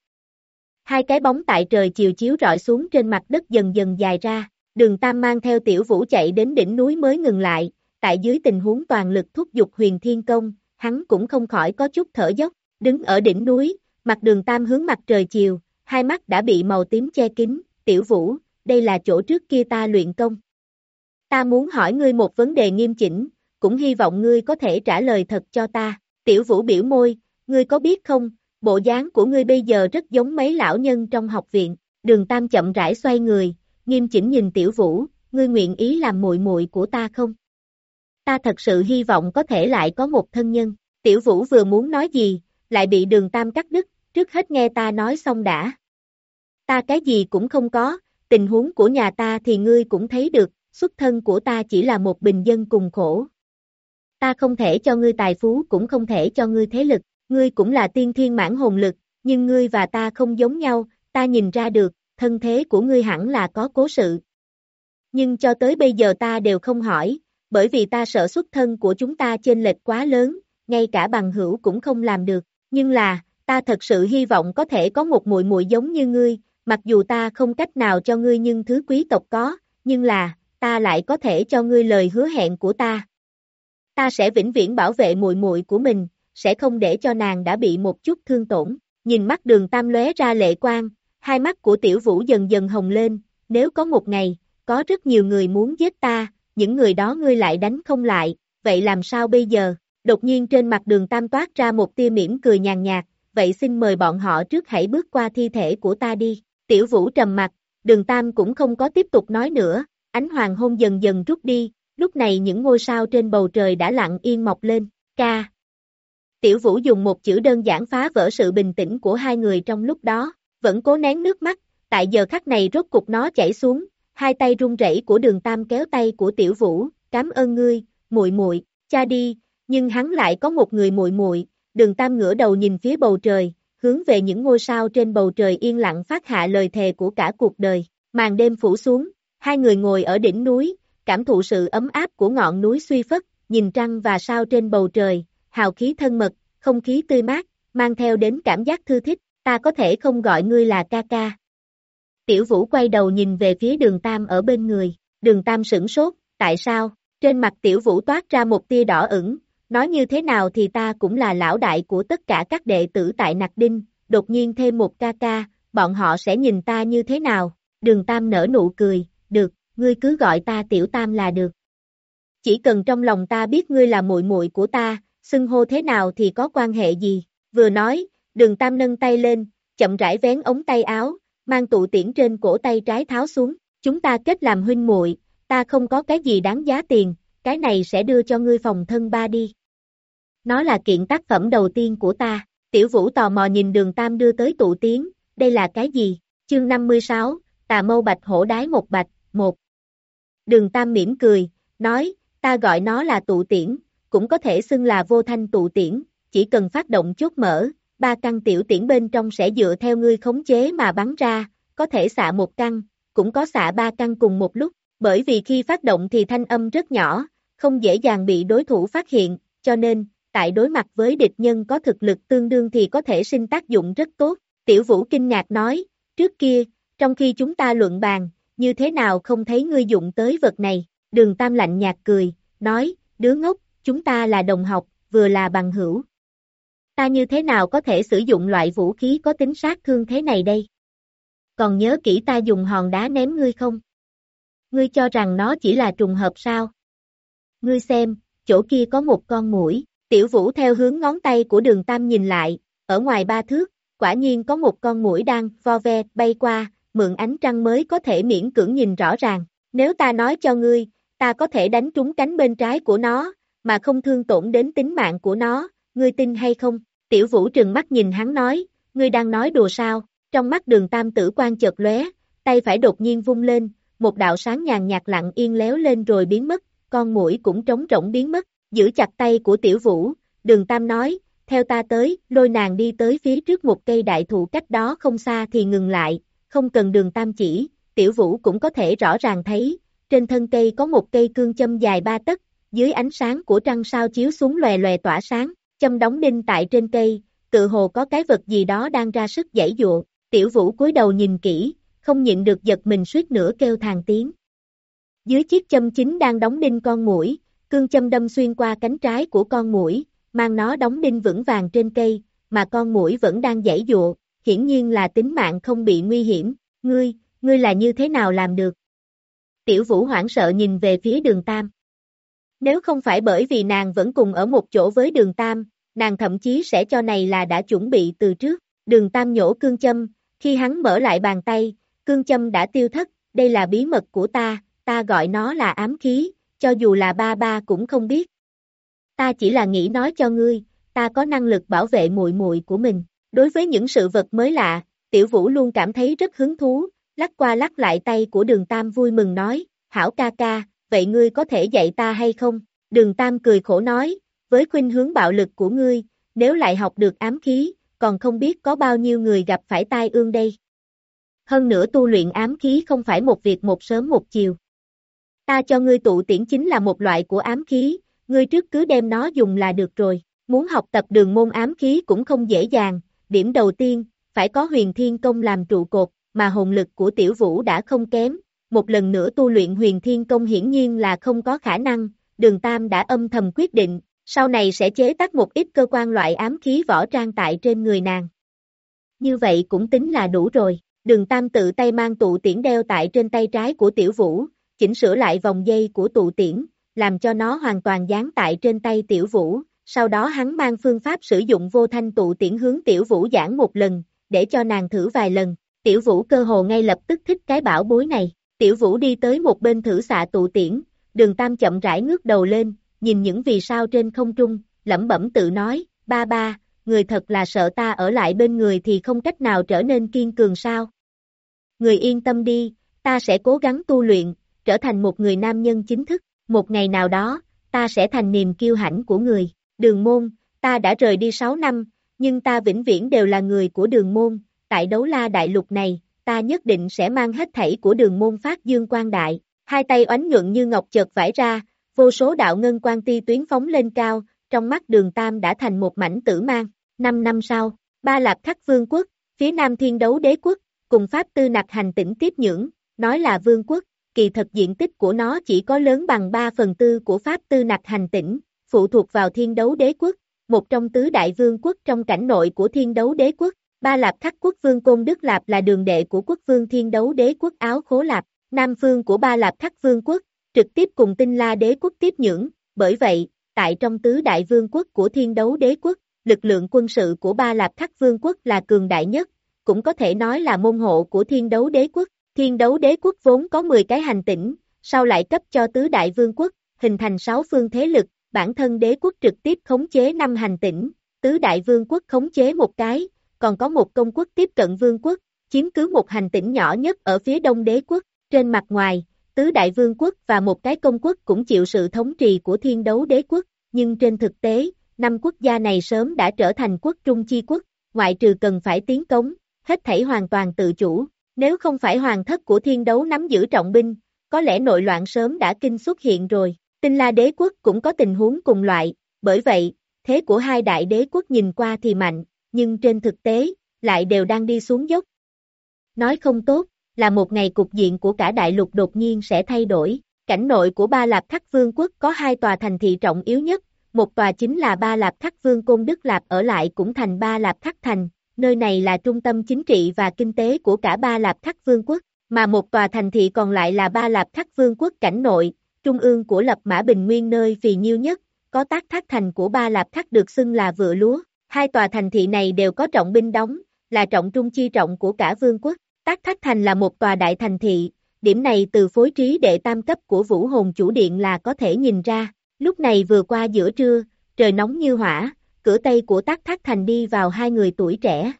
Hai cái bóng tại trời chiều chiếu rọi xuống trên mặt đất dần dần dài ra, Đường Tam mang theo Tiểu Vũ chạy đến đỉnh núi mới ngừng lại, tại dưới tình huống toàn lực thúc giục Huyền Thiên Công, hắn cũng không khỏi có chút thở dốc, đứng ở đỉnh núi, mặt Đường Tam hướng mặt trời chiều, hai mắt đã bị màu tím che kín. Tiểu Vũ, đây là chỗ trước kia ta luyện công. Ta muốn hỏi ngươi một vấn đề nghiêm chỉnh, cũng hy vọng ngươi có thể trả lời thật cho ta. Tiểu Vũ biểu môi, ngươi có biết không, bộ dáng của ngươi bây giờ rất giống mấy lão nhân trong học viện. Đường Tam chậm rãi xoay người, nghiêm chỉnh nhìn Tiểu Vũ, ngươi nguyện ý làm muội muội của ta không? Ta thật sự hy vọng có thể lại có một thân nhân. Tiểu Vũ vừa muốn nói gì, lại bị Đường Tam cắt đứt, trước hết nghe ta nói xong đã. Ta cái gì cũng không có, tình huống của nhà ta thì ngươi cũng thấy được, xuất thân của ta chỉ là một bình dân cùng khổ. Ta không thể cho ngươi tài phú cũng không thể cho ngươi thế lực, ngươi cũng là tiên thiên mãn hồn lực, nhưng ngươi và ta không giống nhau, ta nhìn ra được, thân thế của ngươi hẳn là có cố sự. Nhưng cho tới bây giờ ta đều không hỏi, bởi vì ta sợ xuất thân của chúng ta chênh lệch quá lớn, ngay cả bằng hữu cũng không làm được, nhưng là, ta thật sự hy vọng có thể có một muội muội giống như ngươi, mặc dù ta không cách nào cho ngươi nhưng thứ quý tộc có, nhưng là, ta lại có thể cho ngươi lời hứa hẹn của ta. Ta sẽ vĩnh viễn bảo vệ muội muội của mình, sẽ không để cho nàng đã bị một chút thương tổn. Nhìn mắt Đường Tam lóe ra lệ quang, hai mắt của Tiểu Vũ dần dần hồng lên, nếu có một ngày, có rất nhiều người muốn giết ta, những người đó ngươi lại đánh không lại, vậy làm sao bây giờ? Đột nhiên trên mặt Đường Tam toát ra một tia mỉm cười nhàn nhạt, vậy xin mời bọn họ trước hãy bước qua thi thể của ta đi. Tiểu Vũ trầm mặt, Đường Tam cũng không có tiếp tục nói nữa, ánh hoàng hôn dần dần rút đi, lúc này những ngôi sao trên bầu trời đã lặng yên mọc lên, ca. Tiểu Vũ dùng một chữ đơn giản phá vỡ sự bình tĩnh của hai người trong lúc đó, vẫn cố nén nước mắt, tại giờ khắc này rốt cục nó chảy xuống, hai tay run rẩy của Đường Tam kéo tay của Tiểu Vũ, cảm ơn ngươi, muội muội, cha đi, nhưng hắn lại có một người muội muội. Đường Tam ngửa đầu nhìn phía bầu trời, hướng về những ngôi sao trên bầu trời yên lặng phát hạ lời thề của cả cuộc đời. Màn đêm phủ xuống, hai người ngồi ở đỉnh núi, cảm thụ sự ấm áp của ngọn núi Xuy Phất, nhìn trăng và sao trên bầu trời, hào khí thân mật, không khí tươi mát, mang theo đến cảm giác thư thích, ta có thể không gọi ngươi là ca ca. Tiểu Vũ quay đầu nhìn về phía Đường Tam ở bên người, Đường Tam sửng sốt, tại sao? Trên mặt Tiểu Vũ toát ra một tia đỏ ửng, nói như thế nào thì ta cũng là lão đại của tất cả các đệ tử tại Nặc Đinh, đột nhiên thêm một ca ca, bọn họ sẽ nhìn ta như thế nào? Đường Tam nở nụ cười, được, ngươi cứ gọi ta Tiểu Tam là được. Chỉ cần trong lòng ta biết ngươi là muội muội của ta, xưng hô thế nào thì có quan hệ gì? Vừa nói, Đường Tam nâng tay lên, chậm rãi vén ống tay áo, mang tụ tiễn trên cổ tay trái tháo xuống, chúng ta kết làm huynh muội, ta không có cái gì đáng giá tiền, cái này sẽ đưa cho ngươi phòng thân ba đi. Nó là kiện tác phẩm đầu tiên của ta. Tiểu Vũ tò mò nhìn Đường Tam đưa tới tụ tiễn, đây là cái gì? Chương năm mươi sáu, Tà Mâu Bạch Hổ Đái một Bạch, một. Đường Tam mỉm cười, nói, ta gọi nó là tụ tiễn, cũng có thể xưng là vô thanh tụ tiễn, chỉ cần phát động chốt mở, ba căn tiểu tiễn bên trong sẽ dựa theo ngươi khống chế mà bắn ra, có thể xạ một căn, cũng có xạ ba căn cùng một lúc, bởi vì khi phát động thì thanh âm rất nhỏ, không dễ dàng bị đối thủ phát hiện, cho nên, tại đối mặt với địch nhân có thực lực tương đương thì có thể sinh tác dụng rất tốt. Tiểu Vũ kinh ngạc nói, trước kia, trong khi chúng ta luận bàn, như thế nào không thấy ngươi dụng tới vật này? Đường Tam lạnh nhạt cười, nói, đứa ngốc, chúng ta là đồng học, vừa là bằng hữu. Ta như thế nào có thể sử dụng loại vũ khí có tính sát thương thế này đây? Còn nhớ kỹ ta dùng hòn đá ném ngươi không? Ngươi cho rằng nó chỉ là trùng hợp sao? Ngươi xem, chỗ kia có một con muỗi. Tiểu Vũ theo hướng ngón tay của Đường Tam nhìn lại, ở ngoài ba thước, quả nhiên có một con muỗi đang vo ve bay qua, mượn ánh trăng mới có thể miễn cưỡng nhìn rõ ràng. Nếu ta nói cho ngươi, ta có thể đánh trúng cánh bên trái của nó, mà không thương tổn đến tính mạng của nó, ngươi tin hay không? Tiểu Vũ trừng mắt nhìn hắn nói, ngươi đang nói đùa sao? Trong mắt Đường Tam tử quan chợt lóe, tay phải đột nhiên vung lên, một đạo sáng nhàn nhạt lặng yên léo lên rồi biến mất, con muỗi cũng trống rỗng biến mất. Giữ chặt tay của Tiểu Vũ, Đường Tam nói, theo ta tới, lôi nàng đi tới phía trước một cây đại thụ cách đó không xa thì ngừng lại, không cần Đường Tam chỉ, Tiểu Vũ cũng có thể rõ ràng thấy, trên thân cây có một cây cương châm dài ba tấc, dưới ánh sáng của trăng sao chiếu xuống lòe lòe tỏa sáng, châm đóng đinh tại trên cây, tự hồ có cái vật gì đó đang ra sức giãy giụa. Tiểu Vũ cúi đầu nhìn kỹ, không nhịn được giật mình suýt nữa kêu thàng tiếng. Dưới chiếc châm chính đang đóng đinh con muỗi, cương châm đâm xuyên qua cánh trái của con muỗi, mang nó đóng đinh vững vàng trên cây, mà con muỗi vẫn đang giãy giụa, hiển nhiên là tính mạng không bị nguy hiểm. Ngươi, ngươi là như thế nào làm được? Tiểu Vũ hoảng sợ nhìn về phía Đường Tam. Nếu không phải bởi vì nàng vẫn cùng ở một chỗ với Đường Tam, nàng thậm chí sẽ cho này là đã chuẩn bị từ trước. Đường Tam nhổ cương châm, khi hắn mở lại bàn tay, cương châm đã tiêu thất, đây là bí mật của ta, ta gọi nó là ám khí, cho dù là ba ba cũng không biết. Ta chỉ là nghĩ nói cho ngươi, ta có năng lực bảo vệ muội muội của mình. Đối với những sự vật mới lạ, Tiểu Vũ luôn cảm thấy rất hứng thú, lắc qua lắc lại tay của Đường Tam vui mừng nói, hảo ca ca, vậy ngươi có thể dạy ta hay không? Đường Tam cười khổ nói, với khuynh hướng bạo lực của ngươi, nếu lại học được ám khí, còn không biết có bao nhiêu người gặp phải tai ương đây. Hơn nữa tu luyện ám khí không phải một việc một sớm một chiều. Ta cho ngươi tụ tiễn chính là một loại của ám khí, ngươi trước cứ đem nó dùng là được rồi. Muốn học tập đường môn ám khí cũng không dễ dàng, điểm đầu tiên, phải có huyền thiên công làm trụ cột, mà hồn lực của Tiểu Vũ đã không kém, một lần nữa tu luyện huyền thiên công hiển nhiên là không có khả năng, Đường Tam đã âm thầm quyết định, sau này sẽ chế tác một ít cơ quan loại ám khí võ trang tại trên người nàng. Như vậy cũng tính là đủ rồi, Đường Tam tự tay mang tụ tiễn đeo tại trên tay trái của Tiểu Vũ, chỉnh sửa lại vòng dây của tụ tiễn, làm cho nó hoàn toàn dán tại trên tay Tiểu Vũ, sau đó hắn mang phương pháp sử dụng vô thanh tụ tiễn hướng Tiểu Vũ giảng một lần, để cho nàng thử vài lần, Tiểu Vũ cơ hồ ngay lập tức thích cái bảo bối này, Tiểu Vũ đi tới một bên thử xạ tụ tiễn, Đường Tam chậm rãi ngước đầu lên, nhìn những vì sao trên không trung, lẩm bẩm tự nói, ba ba, người thật là sợ ta ở lại bên người thì không cách nào trở nên kiên cường sao? Người yên tâm đi, ta sẽ cố gắng tu luyện, trở thành một người nam nhân chính thức, một ngày nào đó, ta sẽ thành niềm kiêu hãnh của người. Đường môn, ta đã rời đi sáu năm, nhưng ta vĩnh viễn đều là người của đường môn, tại Đấu La Đại Lục này, ta nhất định sẽ mang hết thảy của đường môn phát dương quang đại. Hai tay oánh nhuận như ngọc chợt vải ra, vô số đạo ngân quang ti tuyến phóng lên cao, trong mắt Đường Tam đã thành một mảnh tử mang. Năm năm sau, Ba Lạp Khắc Vương quốc, phía Nam Thiên Đấu Đế quốc, cùng Pháp Tư Nặc hành tỉnh tiếp nhưỡng, nói là vương quốc, kỳ thật diện tích của nó chỉ có lớn bằng ba phần tư của Pháp Tư Nặc hành tỉnh, phụ thuộc vào Thiên Đấu Đế quốc, một trong tứ đại vương quốc trong cảnh nội của Thiên Đấu Đế quốc. Ba Lạp Khắc quốc vương Côn Đức Lạp là đường đệ của quốc vương Thiên Đấu Đế quốc Áo Khố Lạp, nam phương của Ba Lạp Khắc vương quốc, trực tiếp cùng Tinh La Đế quốc tiếp nhưỡng, bởi vậy, tại trong tứ đại vương quốc của Thiên Đấu Đế quốc, lực lượng quân sự của Ba Lạp Khắc vương quốc là cường đại nhất, cũng có thể nói là môn hộ của Thiên Đấu Đế quốc. Thiên Đấu Đế quốc vốn có mười cái hành tỉnh, sau lại cấp cho tứ đại vương quốc, hình thành sáu phương thế lực, bản thân đế quốc trực tiếp khống chế năm hành tỉnh, tứ đại vương quốc khống chế một cái, còn có một công quốc tiếp cận vương quốc, chiếm cứ một hành tỉnh nhỏ nhất ở phía đông đế quốc. Trên mặt ngoài, tứ đại vương quốc và một cái công quốc cũng chịu sự thống trị của Thiên Đấu Đế quốc, nhưng trên thực tế, năm quốc gia này sớm đã trở thành quốc trung chi quốc, ngoại trừ cần phải tiến cống, hết thảy hoàn toàn tự chủ. Nếu không phải hoàng thất của Thiên Đấu nắm giữ trọng binh, có lẽ nội loạn sớm đã kinh xuất hiện rồi. Tinh La Đế quốc cũng có tình huống cùng loại, bởi vậy, thế của hai đại đế quốc nhìn qua thì mạnh, nhưng trên thực tế, lại đều đang đi xuống dốc. Nói không tốt, là một ngày cục diện của cả đại lục đột nhiên sẽ thay đổi. Cảnh nội của Ba Lạp Khắc vương quốc có hai tòa thành thị trọng yếu nhất, một tòa chính là Ba Lạp Khắc vương Côn Đức Lạp ở lại cũng thành Ba Lạp Khắc thành, nơi này là trung tâm chính trị và kinh tế của cả Ba Lạp Khắc vương quốc, mà một tòa thành thị còn lại là Ba Lạp Khắc vương quốc cảnh nội, trung ương của Lập Mã Bình Nguyên nơi phì nhiêu nhất, có Tác Thác thành của Ba Lạp Khắc được xưng là vựa lúa. Hai tòa thành thị này đều có trọng binh đóng, là trọng trung chi trọng của cả vương quốc. Tác Thác thành là một tòa đại thành thị, điểm này từ phối trí đệ tam cấp của Vũ Hồn Chủ Điện là có thể nhìn ra. Lúc này vừa qua giữa trưa, trời nóng như hỏa, cửa tây của Tác Thác thành đi vào hai người tuổi trẻ.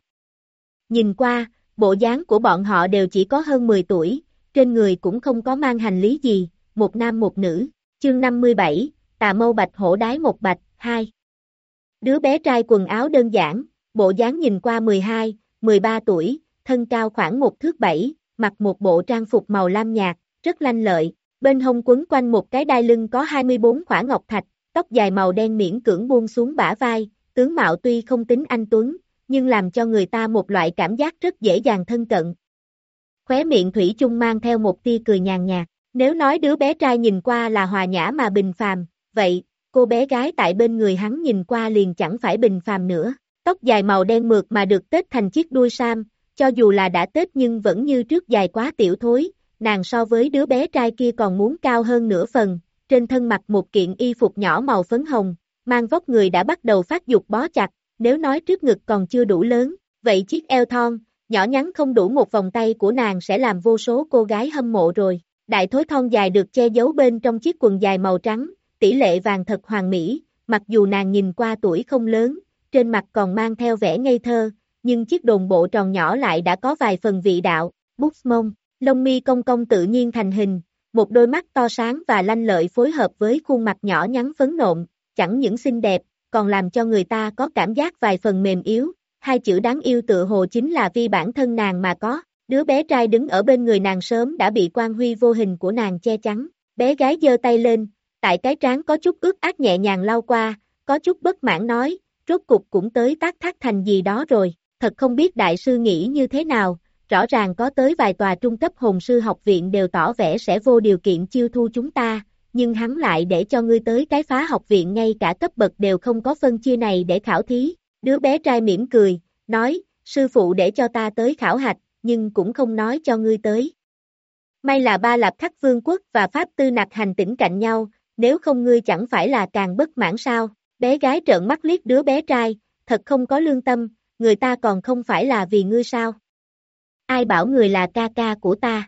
Nhìn qua, bộ dáng của bọn họ đều chỉ có hơn mười tuổi, trên người cũng không có mang hành lý gì, một nam một nữ. Chương năm mươi bảy, Tà Mâu Bạch Hổ Đái Một Bạch, hai. Đứa bé trai quần áo đơn giản, bộ dáng nhìn qua mười hai, mười ba tuổi, thân cao khoảng một thước bảy, mặc một bộ trang phục màu lam nhạt, rất lanh lợi, bên hông quấn quanh một cái đai lưng có hai mươi bốn khỏa ngọc thạch, tóc dài màu đen miễn cưỡng buông xuống bả vai, tướng mạo tuy không tính anh tuấn, nhưng làm cho người ta một loại cảm giác rất dễ dàng thân cận. Khóe miệng thủy chung mang theo một tia cười nhàn nhạt, nếu nói đứa bé trai nhìn qua là hòa nhã mà bình phàm, vậy, cô bé gái tại bên người hắn nhìn qua liền chẳng phải bình phàm nữa, tóc dài màu đen mượt mà được tết thành chiếc đuôi sam, cho dù là đã tết nhưng vẫn như trước dài quá tiểu thối, nàng so với đứa bé trai kia còn muốn cao hơn nửa phần, trên thân mặc một kiện y phục nhỏ màu phấn hồng, mang vóc người đã bắt đầu phát dục bó chặt, nếu nói trước ngực còn chưa đủ lớn, vậy chiếc eo thon, nhỏ nhắn không đủ một vòng tay của nàng sẽ làm vô số cô gái hâm mộ rồi. Đại thối thon dài được che giấu bên trong chiếc quần dài màu trắng, tỷ lệ vàng thật hoàn mỹ, mặc dù nàng nhìn qua tuổi không lớn, trên mặt còn mang theo vẻ ngây thơ, nhưng chiếc đồn bộ tròn nhỏ lại đã có vài phần vị đạo. Bút mông, lông mi cong cong tự nhiên thành hình, một đôi mắt to sáng và lanh lợi phối hợp với khuôn mặt nhỏ nhắn phấn nộn, chẳng những xinh đẹp, còn làm cho người ta có cảm giác vài phần mềm yếu. Hai chữ đáng yêu tựa hồ chính là vì bản thân nàng mà có. Đứa bé trai đứng ở bên người nàng sớm đã bị quang huy vô hình của nàng che chắn. Bé gái giơ tay lên, tại cái trán có chút ướt át nhẹ nhàng lau qua, có chút bất mãn nói, rốt cục cũng tới Tác Thác Thành gì đó rồi, thật không biết đại sư nghĩ như thế nào, rõ ràng có tới vài tòa trung cấp hồn sư học viện đều tỏ vẻ sẽ vô điều kiện chiêu thu chúng ta, nhưng hắn lại để cho ngươi tới cái phá học viện ngay cả cấp bậc đều không có phân chia này để khảo thí. Đứa bé trai mỉm cười, nói, sư phụ để cho ta tới khảo hạch, nhưng cũng không nói cho ngươi tới. May là Ba Lạp Khắc Vương quốc và Pháp Tư Nặc hành tĩnh cạnh nhau, nếu không ngươi chẳng phải là càng bất mãn sao? Bé gái trợn mắt liếc đứa bé trai, thật không có lương tâm, người ta còn không phải là vì ngươi sao? Ai bảo người là ca ca của ta?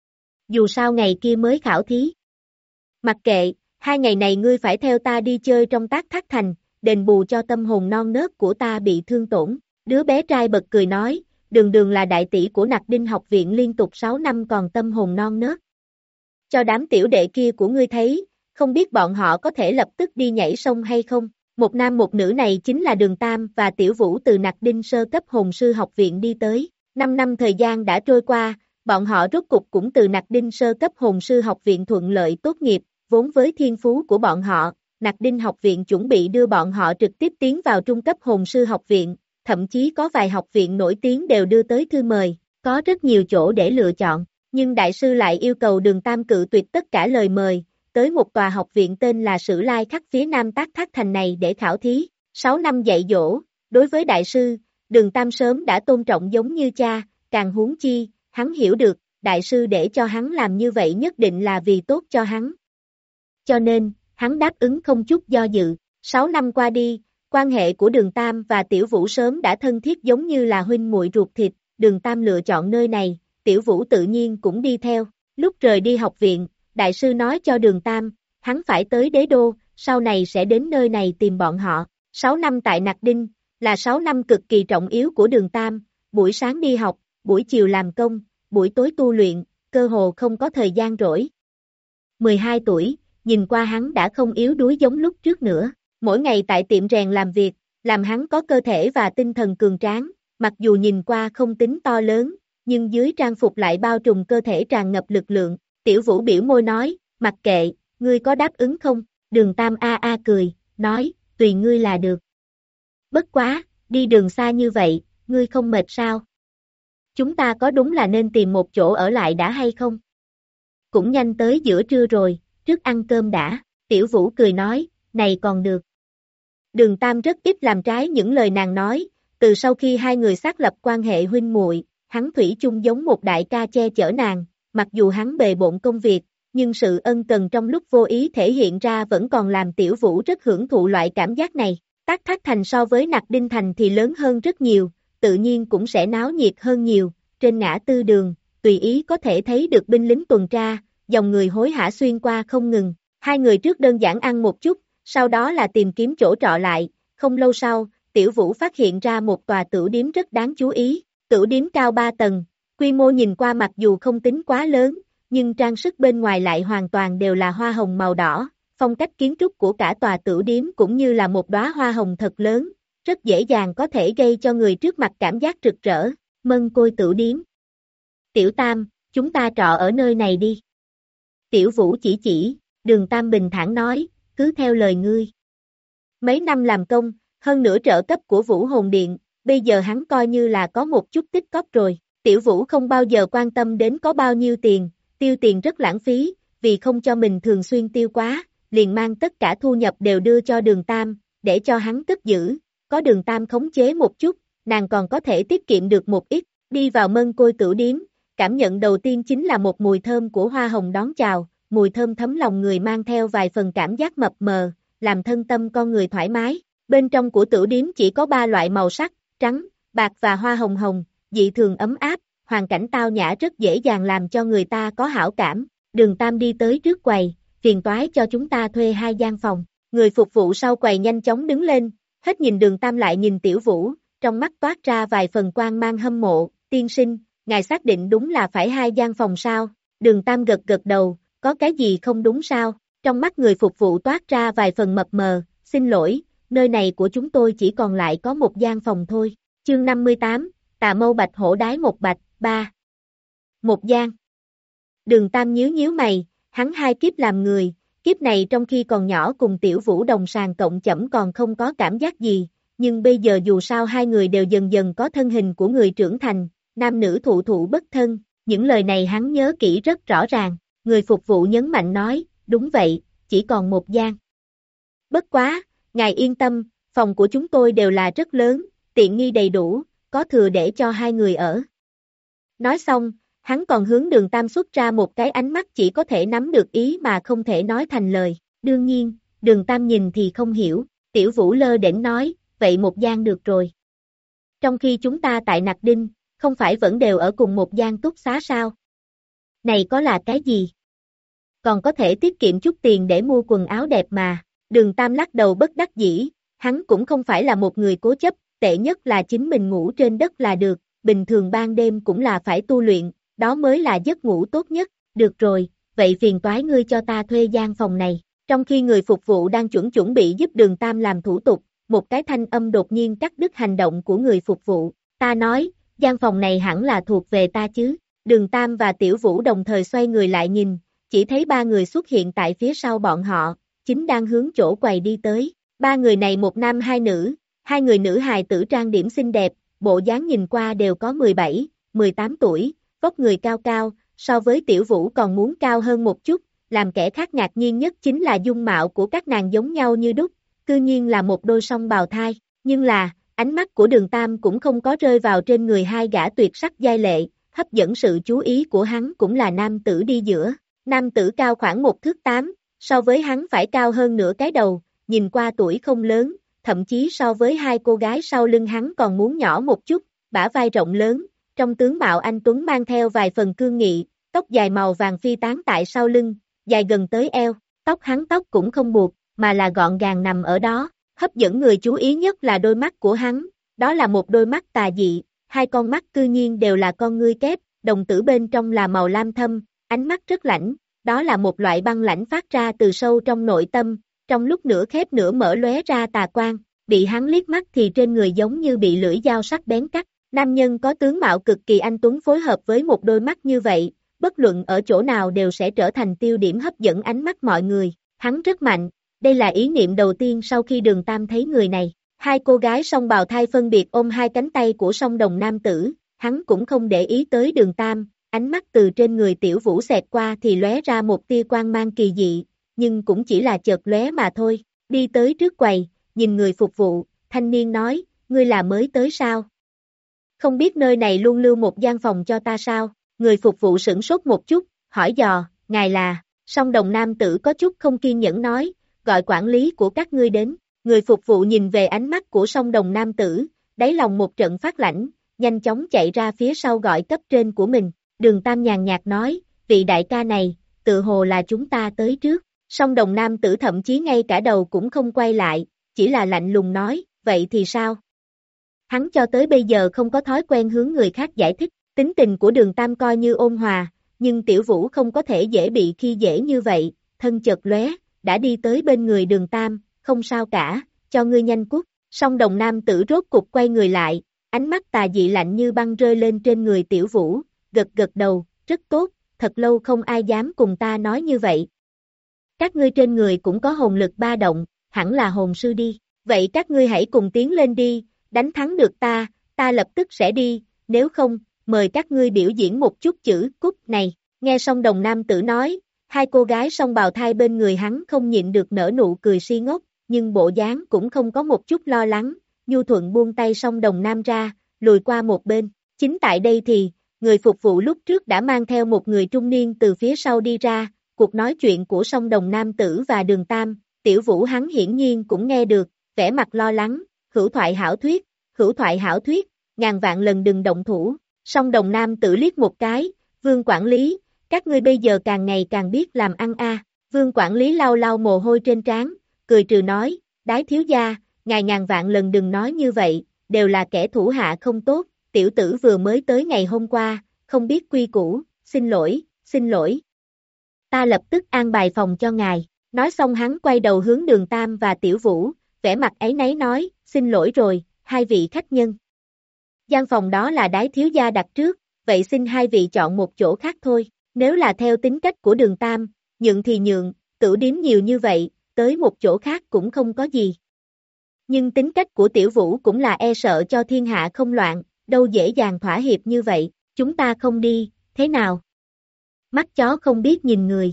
Dù sao ngày kia mới khảo thí. Mặc kệ, hai ngày này ngươi phải theo ta đi chơi trong Tác Thác Thành, đền bù cho tâm hồn non nớt của ta bị thương tổn. Đứa bé trai bật cười nói, đường đường là đại tỷ của Nặc Đinh học viện liên tục sáu năm còn tâm hồn non nớt. Cho đám tiểu đệ kia của ngươi thấy, không biết bọn họ có thể lập tức đi nhảy sông hay không. Một nam một nữ này chính là Đường Tam và Tiểu Vũ từ Nặc Đinh sơ cấp hồn sư học viện đi tới. Năm năm thời gian đã trôi qua, bọn họ rốt cục cũng từ Nặc Đinh sơ cấp hồn sư học viện thuận lợi tốt nghiệp, vốn với thiên phú của bọn họ, Nặc Đinh học viện chuẩn bị đưa bọn họ trực tiếp tiến vào trung cấp hồn sư học viện, thậm chí có vài học viện nổi tiếng đều đưa tới thư mời, có rất nhiều chỗ để lựa chọn, nhưng đại sư lại yêu cầu Đường Tam cự tuyệt tất cả lời mời, tới một tòa học viện tên là Sử Lai Khắc phía nam Tác Thác Thành này để khảo thí. Sáu năm dạy dỗ, đối với đại sư, Đường Tam sớm đã tôn trọng giống như cha, càng huống chi, hắn hiểu được, đại sư để cho hắn làm như vậy nhất định là vì tốt cho hắn. Cho nên, hắn đáp ứng không chút do dự. Sáu năm qua đi, quan hệ của Đường Tam và Tiểu Vũ sớm đã thân thiết giống như là huynh muội ruột thịt, Đường Tam lựa chọn nơi này, Tiểu Vũ tự nhiên cũng đi theo. Lúc rời đi học viện, đại sư nói cho Đường Tam, hắn phải tới đế đô, sau này sẽ đến nơi này tìm bọn họ. Sáu năm tại Nặc Đinh, là sáu năm cực kỳ trọng yếu của Đường Tam, buổi sáng đi học, buổi chiều làm công, buổi tối tu luyện, cơ hồ không có thời gian rỗi. mười hai tuổi, nhìn qua hắn đã không yếu đuối giống lúc trước nữa, mỗi ngày tại tiệm rèn làm việc, làm hắn có cơ thể và tinh thần cường tráng, mặc dù nhìn qua không tính to lớn, nhưng dưới trang phục lại bao trùm cơ thể tràn ngập lực lượng. Tiểu Vũ biểu môi nói, mặc kệ, ngươi có đáp ứng không? Đường Tam a a cười, nói, tùy ngươi là được. Bất quá, đi đường xa như vậy, ngươi không mệt sao? Chúng ta có đúng là nên tìm một chỗ ở lại đã hay không? Cũng nhanh tới giữa trưa rồi, trước ăn cơm đã. Tiểu Vũ cười nói, này còn được. Đường Tam rất ít làm trái những lời nàng nói, từ sau khi hai người xác lập quan hệ huynh muội, hắn thủy chung giống một đại ca che chở nàng, mặc dù hắn bề bộn công việc, nhưng sự ân cần trong lúc vô ý thể hiện ra vẫn còn làm Tiểu Vũ rất hưởng thụ loại cảm giác này. Tác Thác Thành so với Nặc Đinh Thành thì lớn hơn rất nhiều, tự nhiên cũng sẽ náo nhiệt hơn nhiều, trên ngã tư đường, tùy ý có thể thấy được binh lính tuần tra, dòng người hối hả xuyên qua không ngừng. Hai người trước đơn giản ăn một chút, sau đó là tìm kiếm chỗ trọ lại, không lâu sau, Tiểu Vũ phát hiện ra một tòa tửu điếm rất đáng chú ý, tửu điếm cao ba tầng, quy mô nhìn qua mặc dù không tính quá lớn, nhưng trang sức bên ngoài lại hoàn toàn đều là hoa hồng màu đỏ, phong cách kiến trúc của cả tòa tửu điếm cũng như là một đóa hoa hồng thật lớn, rất dễ dàng có thể gây cho người trước mặt cảm giác rực rỡ. Mân Côi tửu điếm. Tiểu Tam, chúng ta trọ ở nơi này đi. Tiểu Vũ chỉ chỉ, Đường Tam bình thản nói, cứ theo lời ngươi. Mấy năm làm công, hơn nữa trợ cấp của Vũ Hồn Điện, bây giờ hắn coi như là có một chút tích cóp rồi. Tiểu Vũ không bao giờ quan tâm đến có bao nhiêu tiền, tiêu tiền rất lãng phí, vì không cho mình thường xuyên tiêu quá, liền mang tất cả thu nhập đều đưa cho Đường Tam, để cho hắn cất giữ, có Đường Tam khống chế một chút, nàng còn có thể tiết kiệm được một ít. Đi vào Mân Côi tửu điếm, cảm nhận đầu tiên chính là một mùi thơm của hoa hồng đón chào, mùi thơm thấm lòng người mang theo vài phần cảm giác mập mờ, làm thân tâm con người thoải mái. Bên trong của tửu điếm chỉ có ba loại màu sắc, trắng, bạc và hoa hồng hồng, dị thường ấm áp, hoàn cảnh tao nhã rất dễ dàng làm cho người ta có hảo cảm. Đường Tam đi tới trước quầy, phiền toái cho chúng ta thuê hai gian phòng. Người phục vụ sau quầy nhanh chóng đứng lên, hết nhìn Đường Tam lại nhìn Tiểu Vũ, trong mắt toát ra vài phần quang mang hâm mộ, tiên sinh, ngài xác định đúng là phải hai gian phòng sao, Đường Tam gật gật đầu, có cái gì không đúng sao, trong mắt người phục vụ toát ra vài phần mập mờ, xin lỗi, nơi này của chúng tôi chỉ còn lại có một gian phòng thôi, chương năm mươi tám, Tà Mâu Bạch Hổ Đái một bạch, ba. Một gian. Đường Tam nhíu nhíu mày, hắn hai kiếp làm người, kiếp này trong khi còn nhỏ cùng Tiểu Vũ đồng sàng cộng chẩm còn không có cảm giác gì, nhưng bây giờ dù sao hai người đều dần dần có thân hình của người trưởng thành, nam nữ thụ thụ bất thân, những lời này hắn nhớ kỹ rất rõ ràng, người phục vụ nhấn mạnh nói, đúng vậy, chỉ còn một gian. Bất quá, ngài yên tâm, phòng của chúng tôi đều là rất lớn, tiện nghi đầy đủ, có thừa để cho hai người ở. Nói xong, hắn còn hướng Đường Tam xuất ra một cái ánh mắt chỉ có thể nắm được ý mà không thể nói thành lời, đương nhiên, Đường Tam nhìn thì không hiểu, Tiểu Vũ lơ đễnh nói, vậy một gian được rồi. Trong khi chúng ta tại Nặc Đinh, không phải vẫn đều ở cùng một gian túc xá sao? Này có là cái gì? Còn có thể tiết kiệm chút tiền để mua quần áo đẹp mà, Đường Tam lắc đầu bất đắc dĩ, hắn cũng không phải là một người cố chấp, tệ nhất là chính mình ngủ trên đất là được, bình thường ban đêm cũng là phải tu luyện, đó mới là giấc ngủ tốt nhất, được rồi, vậy phiền toái ngươi cho ta thuê gian phòng này, trong khi người phục vụ đang chuẩn chuẩn bị giúp Đường Tam làm thủ tục, một cái thanh âm đột nhiên cắt đứt hành động của người phục vụ, ta nói, gian phòng này hẳn là thuộc về ta chứ, Đường Tam và Tiểu Vũ đồng thời xoay người lại nhìn, chỉ thấy ba người xuất hiện tại phía sau bọn họ, chính đang hướng chỗ quầy đi tới, ba người này một nam hai nữ, hai người nữ hài tử trang điểm xinh đẹp, bộ dáng nhìn qua đều có mười bảy, mười tám tuổi, vóc người cao cao, so với Tiểu Vũ còn muốn cao hơn một chút, làm kẻ khác ngạc nhiên nhất chính là dung mạo của các nàng giống nhau như đúc, cư nhiên là một đôi song bào thai, nhưng là, ánh mắt của Đường Tam cũng không có rơi vào trên người hai gã tuyệt sắc giai lệ, hấp dẫn sự chú ý của hắn cũng là nam tử đi giữa, nam tử cao khoảng một thước tám, so với hắn phải cao hơn nửa cái đầu, nhìn qua tuổi không lớn, thậm chí so với hai cô gái sau lưng hắn còn muốn nhỏ một chút, bả vai rộng lớn, trong tướng mạo anh Tuấn mang theo vài phần cương nghị, tóc dài màu vàng phi tán tại sau lưng, dài gần tới eo, tóc hắn tóc cũng không buộc, mà là gọn gàng nằm ở đó, hấp dẫn người chú ý nhất là đôi mắt của hắn, đó là một đôi mắt tà dị, hai con mắt cư nhiên đều là con ngươi kép, đồng tử bên trong là màu lam thâm, ánh mắt rất lãnh, đó là một loại băng lãnh phát ra từ sâu trong nội tâm, trong lúc nửa khép nửa mở lóe ra tà quang, bị hắn liếc mắt thì trên người giống như bị lưỡi dao sắc bén cắt, nam nhân có tướng mạo cực kỳ anh tuấn phối hợp với một đôi mắt như vậy, bất luận ở chỗ nào đều sẽ trở thành tiêu điểm hấp dẫn ánh mắt mọi người, hắn rất mạnh, đây là ý niệm đầu tiên sau khi Đường Tam thấy người này, hai cô gái song bào thai phân biệt ôm hai cánh tay của song đồng nam tử, hắn cũng không để ý tới Đường Tam, ánh mắt từ trên người Tiểu Vũ xẹt qua thì lóe ra một tia quang mang kỳ dị, nhưng cũng chỉ là chợt lóe mà thôi, đi tới trước quầy, nhìn người phục vụ, thanh niên nói, ngươi là mới tới sao? Không biết nơi này luôn lưu một gian phòng cho ta sao? Người phục vụ sửng sốt một chút, hỏi dò, ngài là, song đồng nam tử có chút không kiên nhẫn nói, gọi quản lý của các ngươi đến, người phục vụ nhìn về ánh mắt của song đồng nam tử, đáy lòng một trận phát lãnh, nhanh chóng chạy ra phía sau gọi cấp trên của mình, Đường Tam nhàn nhạt nói, vị đại ca này, tự hồ là chúng ta tới trước, song đồng nam tử thậm chí ngay cả đầu cũng không quay lại, chỉ là lạnh lùng nói, vậy thì sao? Hắn cho tới bây giờ không có thói quen hướng người khác giải thích, tính tình của Đường Tam coi như ôn hòa, nhưng Tiểu Vũ không có thể dễ bị khi dễ như vậy, thân chợt lóe, đã đi tới bên người Đường Tam, không sao cả, cho ngươi nhanh cút, song đồng nam tử rốt cục quay người lại, ánh mắt tà dị lạnh như băng rơi lên trên người Tiểu Vũ, gật gật đầu, rất tốt, thật lâu không ai dám cùng ta nói như vậy. Các ngươi trên người cũng có hồn lực ba động, hẳn là hồn sư đi, vậy các ngươi hãy cùng tiến lên đi, đánh thắng được ta, ta lập tức sẽ đi, nếu không, mời các ngươi biểu diễn một chút chữ cút này, nghe song đồng nam tử nói, hai cô gái song bào thai bên người hắn không nhịn được nở nụ cười si ngốc, nhưng bộ dáng cũng không có một chút lo lắng, nhu thuận buông tay song đồng nam ra, lùi qua một bên, chính tại đây thì, người phục vụ lúc trước đã mang theo một người trung niên từ phía sau đi ra, cuộc nói chuyện của song đồng nam tử và Đường Tam, Tiểu Vũ hắn hiển nhiên cũng nghe được, vẻ mặt lo lắng, hữu thoại hảo thuyết, hữu thoại hảo thuyết, ngàn vạn lần đừng động thủ, song đồng nam tử liếc một cái, Vương quản lý, các ngươi bây giờ càng ngày càng biết làm ăn a. Vương quản lý lau lau mồ hôi trên trán, cười trừ nói, đái thiếu gia, ngài ngàn vạn lần đừng nói như vậy, đều là kẻ thủ hạ không tốt, tiểu tử vừa mới tới ngày hôm qua, không biết quy củ, xin lỗi, xin lỗi. Ta lập tức an bài phòng cho ngài, nói xong hắn quay đầu hướng Đường Tam và Tiểu Vũ, vẻ mặt áy náy nói, xin lỗi rồi, hai vị khách nhân. Gian phòng đó là Đái thiếu gia đặt trước, vậy xin hai vị chọn một chỗ khác thôi, nếu là theo tính cách của Đường Tam, nhượng thì nhượng, tửu điếm nhiều như vậy, tới một chỗ khác cũng không có gì. Nhưng tính cách của Tiểu Vũ cũng là e sợ cho thiên hạ không loạn, đâu dễ dàng thỏa hiệp như vậy, chúng ta không đi, thế nào? Mắt chó không biết nhìn người.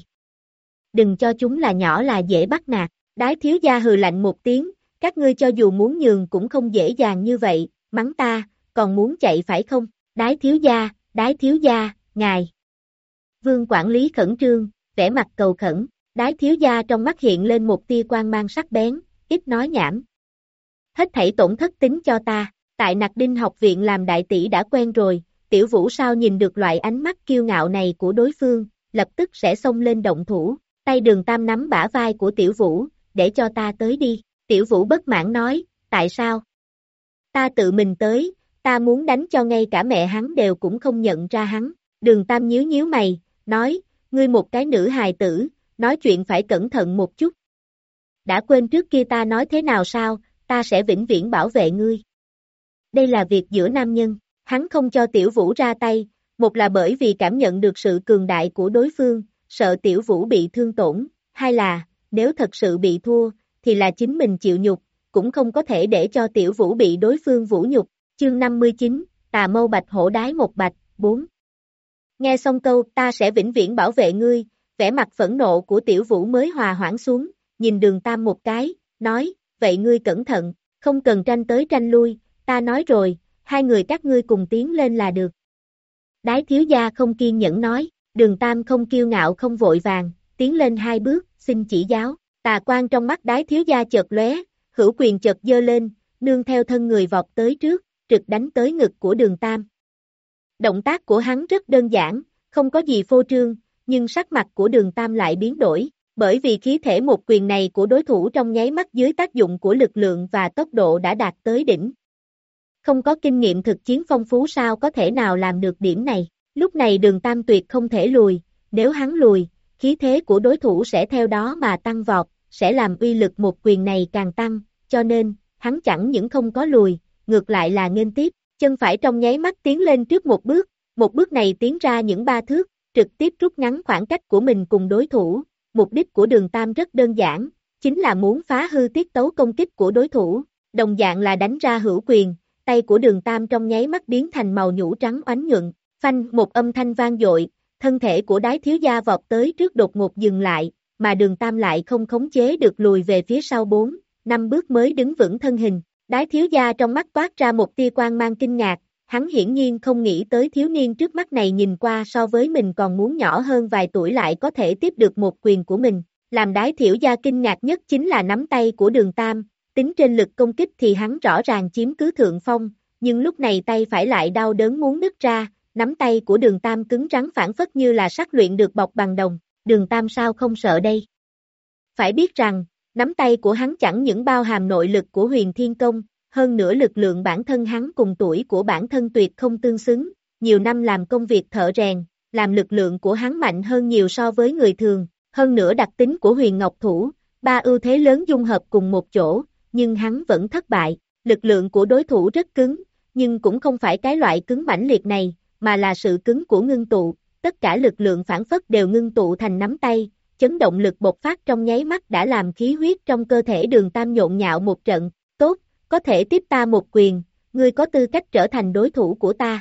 Đừng cho chúng là nhỏ là dễ bắt nạt, Đái thiếu gia hừ lạnh một tiếng, các ngươi cho dù muốn nhường cũng không dễ dàng như vậy, mắng ta, còn muốn chạy phải không? Đái thiếu gia, Đái thiếu gia, ngài. Vương quản lý khẩn trương, vẻ mặt cầu khẩn, Đái thiếu gia trong mắt hiện lên một tia quang mang sắc bén, ít nói nhảm. Hết thảy tổn thất tính cho ta, tại Nặc Đinh học viện làm đại tỷ đã quen rồi, Tiểu Vũ sao nhìn được loại ánh mắt kiêu ngạo này của đối phương, lập tức sẽ xông lên động thủ, tay Đường Tam nắm bả vai của Tiểu Vũ, để cho ta tới đi, Tiểu Vũ bất mãn nói, tại sao? Ta tự mình tới, ta muốn đánh cho ngay cả mẹ hắn đều cũng không nhận ra hắn, Đường Tam nhíu nhíu mày, nói, ngươi một cái nữ hài tử, nói chuyện phải cẩn thận một chút. Đã quên trước kia ta nói thế nào sao, ta sẽ vĩnh viễn bảo vệ ngươi. Đây là việc giữa nam nhân, hắn không cho Tiểu Vũ ra tay, một là bởi vì cảm nhận được sự cường đại của đối phương, sợ Tiểu Vũ bị thương tổn, hai là, nếu thật sự bị thua, thì là chính mình chịu nhục, cũng không có thể để cho Tiểu Vũ bị đối phương vũ nhục. Chương năm mươi chín, Tà Mâu Bạch Hổ Đái một bạch, bốn. Nghe xong câu, ta sẽ vĩnh viễn bảo vệ ngươi, vẻ mặt phẫn nộ của Tiểu Vũ mới hòa hoãn xuống, nhìn Đường Tam một cái, nói, vậy ngươi cẩn thận, không cần tranh tới tranh lui, ta nói rồi, hai người các ngươi cùng tiến lên là được. Đái thiếu gia không kiên nhẫn nói, Đường Tam không kiêu ngạo không vội vàng, tiến lên hai bước, xin chỉ giáo, tà quang trong mắt Đái thiếu gia chợt lóe, hữu quyền chợt giơ lên, nương theo thân người vọt tới trước, trực đánh tới ngực của Đường Tam. Động tác của hắn rất đơn giản, không có gì phô trương, nhưng sắc mặt của Đường Tam lại biến đổi, bởi vì khí thể một quyền này của đối thủ trong nháy mắt dưới tác dụng của lực lượng và tốc độ đã đạt tới đỉnh. Không có kinh nghiệm thực chiến phong phú sao có thể nào làm được điểm này, lúc này Đường Tam tuyệt không thể lùi, nếu hắn lùi, khí thế của đối thủ sẽ theo đó mà tăng vọt, sẽ làm uy lực một quyền này càng tăng, cho nên, hắn chẳng những không có lùi, ngược lại là nghênh tiếp, chân phải trong nháy mắt tiến lên trước một bước, một bước này tiến ra những ba thước, trực tiếp rút ngắn khoảng cách của mình cùng đối thủ, mục đích của Đường Tam rất đơn giản, chính là muốn phá hư tiết tấu công kích của đối thủ, đồng dạng là đánh ra hữu quyền, tay của Đường Tam trong nháy mắt biến thành màu nhũ trắng oánh nhuận, phanh một âm thanh vang dội, thân thể của Đái thiếu gia vọt tới trước đột ngột dừng lại, mà Đường Tam lại không khống chế được lùi về phía sau bốn, năm bước mới đứng vững thân hình. Đái thiếu gia trong mắt toát ra một tia quang mang kinh ngạc, hắn hiển nhiên không nghĩ tới thiếu niên trước mắt này nhìn qua so với mình còn muốn nhỏ hơn vài tuổi lại có thể tiếp được một quyền của mình. Làm Đái thiếu gia kinh ngạc nhất chính là nắm tay của Đường Tam, tính trên lực công kích thì hắn rõ ràng chiếm cứ thượng phong, nhưng lúc này tay phải lại đau đớn muốn nứt ra, nắm tay của Đường Tam cứng rắn phản phất như là sắt luyện được bọc bằng đồng, Đường Tam sao không sợ đây? Phải biết rằng, nắm tay của hắn chẳng những bao hàm nội lực của Huyền Thiên Công, hơn nữa lực lượng bản thân hắn cùng tuổi của bản thân tuyệt không tương xứng, nhiều năm làm công việc thợ rèn, làm lực lượng của hắn mạnh hơn nhiều so với người thường, hơn nữa đặc tính của Huyền Ngọc Thủ, ba ưu thế lớn dung hợp cùng một chỗ, nhưng hắn vẫn thất bại, lực lượng của đối thủ rất cứng, nhưng cũng không phải cái loại cứng mãnh liệt này, mà là sự cứng của ngưng tụ, tất cả lực lượng phản phất đều ngưng tụ thành nắm tay. Chấn động lực bộc phát trong nháy mắt đã làm khí huyết trong cơ thể Đường Tam nhộn nhạo một trận, tốt, có thể tiếp ta một quyền, ngươi có tư cách trở thành đối thủ của ta.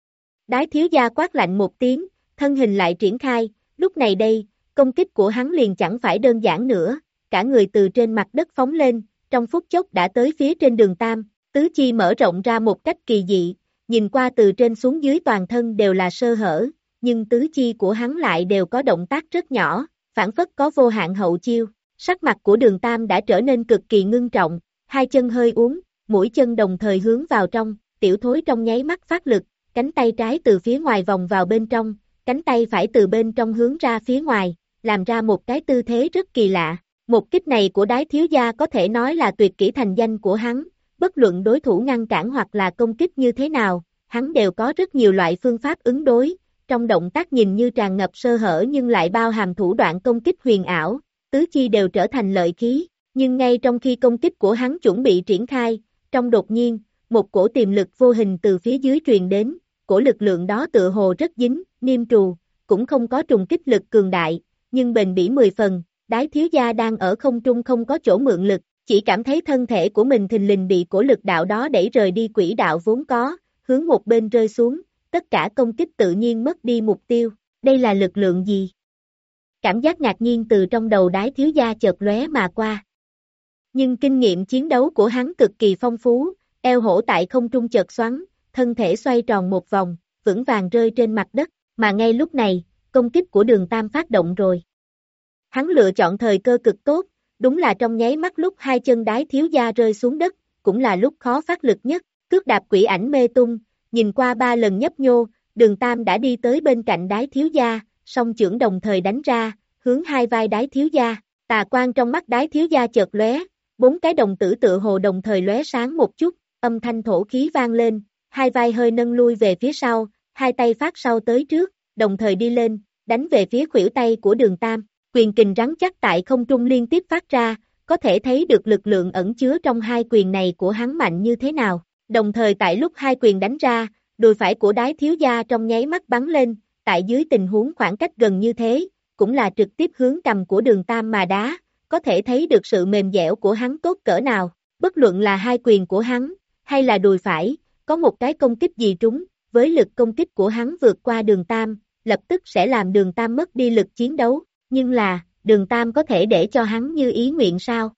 Đái thiếu gia quát lạnh một tiếng, thân hình lại triển khai, lúc này đây, công kích của hắn liền chẳng phải đơn giản nữa, cả người từ trên mặt đất phóng lên, trong phút chốc đã tới phía trên Đường Tam, tứ chi mở rộng ra một cách kỳ dị, nhìn qua từ trên xuống dưới toàn thân đều là sơ hở, nhưng tứ chi của hắn lại đều có động tác rất nhỏ. Phản phất có vô hạn hậu chiêu, sắc mặt của Đường Tam đã trở nên cực kỳ ngưng trọng, hai chân hơi uốn, mũi chân đồng thời hướng vào trong, tiểu thối trong nháy mắt phát lực, cánh tay trái từ phía ngoài vòng vào bên trong, cánh tay phải từ bên trong hướng ra phía ngoài, làm ra một cái tư thế rất kỳ lạ. Một kích này của Đái thiếu gia có thể nói là tuyệt kỹ thành danh của hắn, Bất luận đối thủ ngăn cản hoặc là công kích như thế nào, hắn đều có rất nhiều loại phương pháp ứng đối, trong động tác nhìn như tràn ngập sơ hở nhưng lại bao hàm thủ đoạn công kích huyền ảo, tứ chi đều trở thành lợi khí, nhưng ngay trong khi công kích của hắn chuẩn bị triển khai, trong đột nhiên, một cổ tiềm lực vô hình từ phía dưới truyền đến, cổ lực lượng đó tựa hồ rất dính, niêm trù, cũng không có trùng kích lực cường đại, nhưng bền bỉ mười phần, Đái thiếu gia đang ở không trung không có chỗ mượn lực, chỉ cảm thấy thân thể của mình thình lình bị cổ lực đạo đó đẩy rời đi quỹ đạo vốn có, hướng một bên rơi xuống, tất cả công kích tự nhiên mất đi mục tiêu, đây là lực lượng gì? Cảm giác ngạc nhiên từ trong đầu Đái thiếu gia chợt lóe mà qua. Nhưng kinh nghiệm chiến đấu của hắn cực kỳ phong phú, eo hổ tại không trung chợt xoắn, thân thể xoay tròn một vòng, vững vàng rơi trên mặt đất, mà ngay lúc này, công kích của Đường Tam phát động rồi. Hắn lựa chọn thời cơ cực tốt, đúng là trong nháy mắt lúc hai chân Đái thiếu gia rơi xuống đất, cũng là lúc khó phát lực nhất, cước đạp quỷ ảnh mê tung, nhìn qua ba lần nhấp nhô, Đường Tam đã đi tới bên cạnh Đái thiếu gia, song chưởng đồng thời đánh ra, hướng hai vai Đái thiếu gia, tà quang trong mắt Đái thiếu gia chợt lóe, bốn cái đồng tử tựa hồ đồng thời lóe sáng một chút, âm thanh thổ khí vang lên, hai vai hơi nâng lui về phía sau, hai tay phát sau tới trước, đồng thời đi lên, đánh về phía khuỷu tay của Đường Tam, quyền kình rắn chắc tại không trung liên tiếp phát ra, có thể thấy được lực lượng ẩn chứa trong hai quyền này của hắn mạnh như thế nào. Đồng thời tại lúc hai quyền đánh ra, đùi phải của Đái thiếu gia trong nháy mắt bắn lên, tại dưới tình huống khoảng cách gần như thế, cũng là trực tiếp hướng cằm của Đường Tam mà đá, có thể thấy được sự mềm dẻo của hắn tốt cỡ nào, bất luận là hai quyền của hắn, hay là đùi phải, có một cái công kích gì trúng, với lực công kích của hắn vượt qua Đường Tam, lập tức sẽ làm Đường Tam mất đi lực chiến đấu, nhưng là, Đường Tam có thể để cho hắn như ý nguyện sao?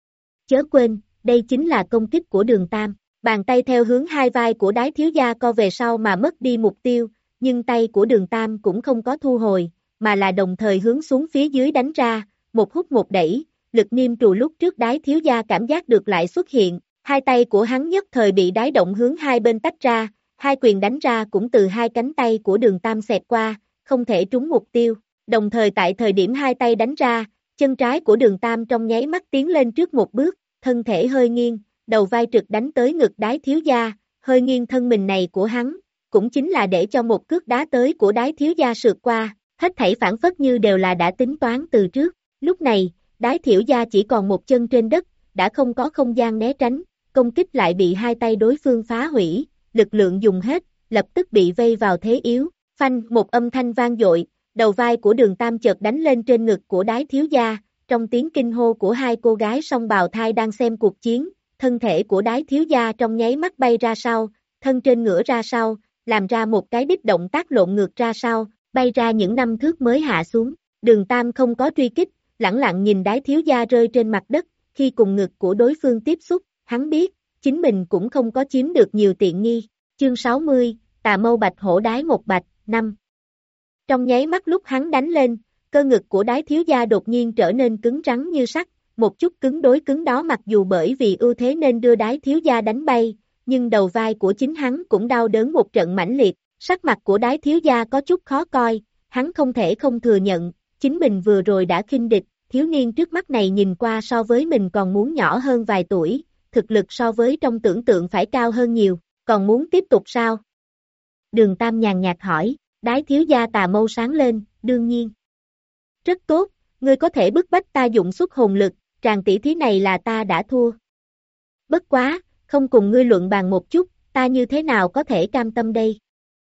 Chớ quên, đây chính là công kích của Đường Tam. Bàn tay theo hướng hai vai của Đái thiếu gia co về sau mà mất đi mục tiêu, nhưng tay của Đường Tam cũng không có thu hồi, mà là đồng thời hướng xuống phía dưới đánh ra, một hút một đẩy, lực niêm trù lúc trước Đái thiếu gia cảm giác được lại xuất hiện, hai tay của hắn nhất thời bị đái động hướng hai bên tách ra, hai quyền đánh ra cũng từ hai cánh tay của Đường Tam xẹt qua, không thể trúng mục tiêu, đồng thời tại thời điểm hai tay đánh ra, chân trái của Đường Tam trong nháy mắt tiến lên trước một bước, thân thể hơi nghiêng, đầu vai trực đánh tới ngực Đái thiếu gia, hơi nghiêng thân mình này của hắn, cũng chính là để cho một cước đá tới của Đái thiếu gia sượt qua, hết thảy phản phất như đều là đã tính toán từ trước, lúc này, Đái thiếu gia chỉ còn một chân trên đất, đã không có không gian né tránh, công kích lại bị hai tay đối phương phá hủy, lực lượng dùng hết, lập tức bị vây vào thế yếu, phanh một âm thanh vang dội, đầu vai của Đường Tam chợt đánh lên trên ngực của Đái thiếu gia, trong tiếng kinh hô của hai cô gái song bào thai đang xem cuộc chiến, thân thể của Đái thiếu gia trong nháy mắt bay ra sau, thân trên ngửa ra sau, làm ra một cái đích động tác lộn ngược ra sau, bay ra những năm thước mới hạ xuống, Đường Tam không có truy kích, lẳng lặng nhìn Đái thiếu gia rơi trên mặt đất, khi cùng ngực của đối phương tiếp xúc, hắn biết, chính mình cũng không có chiếm được nhiều tiện nghi, chương sáu mươi, Tà Mâu Bạch Hổ Đái một Bạch, năm. Trong nháy mắt lúc hắn đánh lên, cơ ngực của Đái thiếu gia đột nhiên trở nên cứng rắn như sắt, một chút cứng đối cứng đó mặc dù bởi vì ưu thế nên đưa Đái thiếu gia đánh bay, nhưng đầu vai của chính hắn cũng đau đớn một trận mãnh liệt, sắc mặt của Đái thiếu gia có chút khó coi, hắn không thể không thừa nhận, chính mình vừa rồi đã khinh địch, thiếu niên trước mắt này nhìn qua so với mình còn muốn nhỏ hơn vài tuổi, thực lực so với trong tưởng tượng phải cao hơn nhiều, còn muốn tiếp tục sao? Đường Tam nhàn nhạt hỏi, Đái thiếu gia tà mâu sáng lên, đương nhiên. Rất tốt, ngươi có thể bức bách ta dụng xuất hồn lực, tràng tỷ thí này là ta đã thua. Bất quá, không cùng ngươi luận bàn một chút, ta như thế nào có thể cam tâm đây?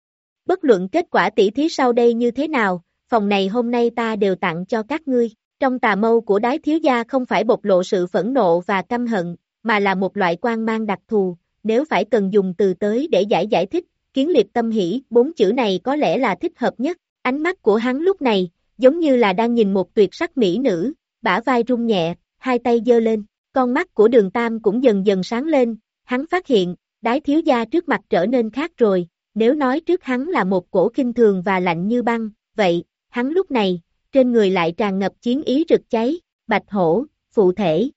Bất luận kết quả tỷ thí sau đây như thế nào, phòng này hôm nay ta đều tặng cho các ngươi. Trong tà mâu của Đái thiếu gia không phải bộc lộ sự phẫn nộ và căm hận, mà là một loại quang mang đặc thù, nếu phải cần dùng từ tới để giải giải thích, kiến liệt tâm hỷ, bốn chữ này có lẽ là thích hợp nhất, ánh mắt của hắn lúc này, giống như là đang nhìn một tuyệt sắc mỹ nữ, bả vai rung nhẹ, hai tay giơ lên, con mắt của Đường Tam cũng dần dần sáng lên, hắn phát hiện, Đái thiếu gia trước mặt trở nên khác rồi, nếu nói trước hắn là một cổ khinh thường và lạnh như băng, vậy, hắn lúc này, trên người lại tràn ngập chiến ý rực cháy, bạch hổ, phụ thể.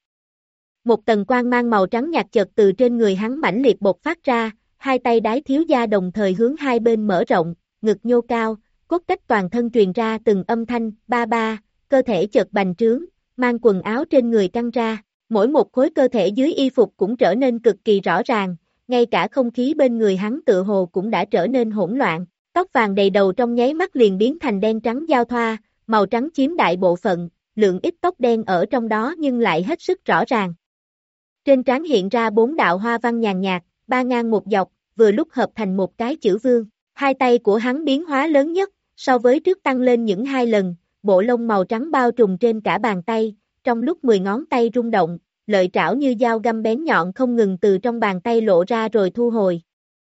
Một tầng quang mang màu trắng nhạt chợt từ trên người hắn mãnh liệt bộc phát ra, hai tay Đái thiếu gia đồng thời hướng hai bên mở rộng, ngực nhô cao, cốt cách toàn thân truyền ra từng âm thanh, ba ba, cơ thể chợt bành trướng, mang quần áo trên người căng ra, Mỗi một khối cơ thể dưới y phục cũng trở nên cực kỳ rõ ràng, ngay cả không khí bên người hắn tựa hồ cũng đã trở nên hỗn loạn. Tóc vàng đầy đầu trong nháy mắt liền biến thành đen trắng giao thoa, màu trắng chiếm đại bộ phận, lượng ít tóc đen ở trong đó nhưng lại hết sức rõ ràng. Trên trán hiện ra bốn đạo hoa văn nhàn nhạt, ba ngang một dọc, vừa lúc hợp thành một cái chữ vương. Hai tay của hắn biến hóa lớn nhất, so với trước tăng lên những hai lần, bộ lông màu trắng bao trùm trên cả bàn tay, trong lúc mười ngón tay rung động, lợi trảo như dao găm bén nhọn không ngừng từ trong bàn tay lộ ra rồi thu hồi.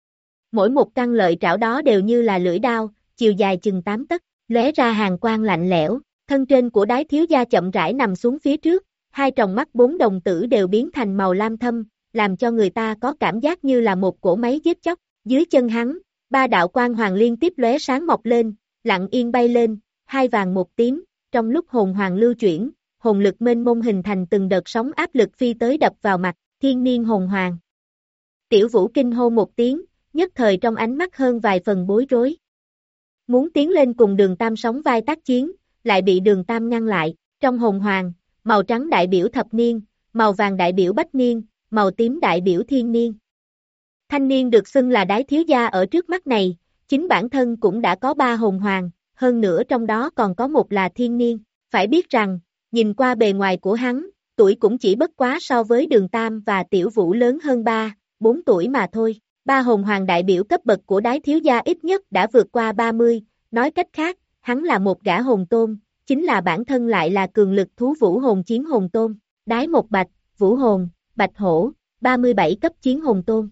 Mỗi một căn lợi trảo đó đều như là lưỡi đao, chiều dài chừng tám tấc, lóe ra hàn quang lạnh lẽo. Thân trên của Đái thiếu gia chậm rãi nằm xuống phía trước, hai tròng mắt bốn đồng tử đều biến thành màu lam thâm, làm cho người ta có cảm giác như là một cỗ máy giết chóc. Dưới chân hắn, ba đạo quang hoàng liên tiếp lóe sáng mọc lên, lặng yên bay lên, hai vàng một tím, trong lúc hồn hoàng lưu chuyển, hồn lực mênh mông hình thành từng đợt sóng áp lực phi tới đập vào mặt, thiên niên hồn hoàng. Tiểu Vũ kinh hô một tiếng, nhất thời trong ánh mắt hơn vài phần bối rối. Muốn tiến lên cùng Đường Tam sóng vai tác chiến, lại bị Đường Tam ngăn lại. Trong hồn hoàng, màu trắng đại biểu thập niên, màu vàng đại biểu bách niên, màu tím đại biểu thiên niên. Thanh niên được xưng là Đái thiếu gia ở trước mắt này, chính bản thân cũng đã có ba hồn hoàng, hơn nữa trong đó còn có một là thiên niên. Phải biết rằng, nhìn qua bề ngoài của hắn, tuổi cũng chỉ bất quá so với Đường Tam và Tiểu Vũ lớn hơn ba, bốn tuổi mà thôi. Ba hồn hoàng đại biểu cấp bậc của Đái thiếu gia ít nhất đã vượt qua ba mươi, nói cách khác, hắn là một gã hồn tôn, chính là bản thân lại là cường lực thú vũ hồn chiến hồn tôn. Đái một bạch, vũ hồn, bạch hổ, ba mươi bảy cấp chiến hồn tôn.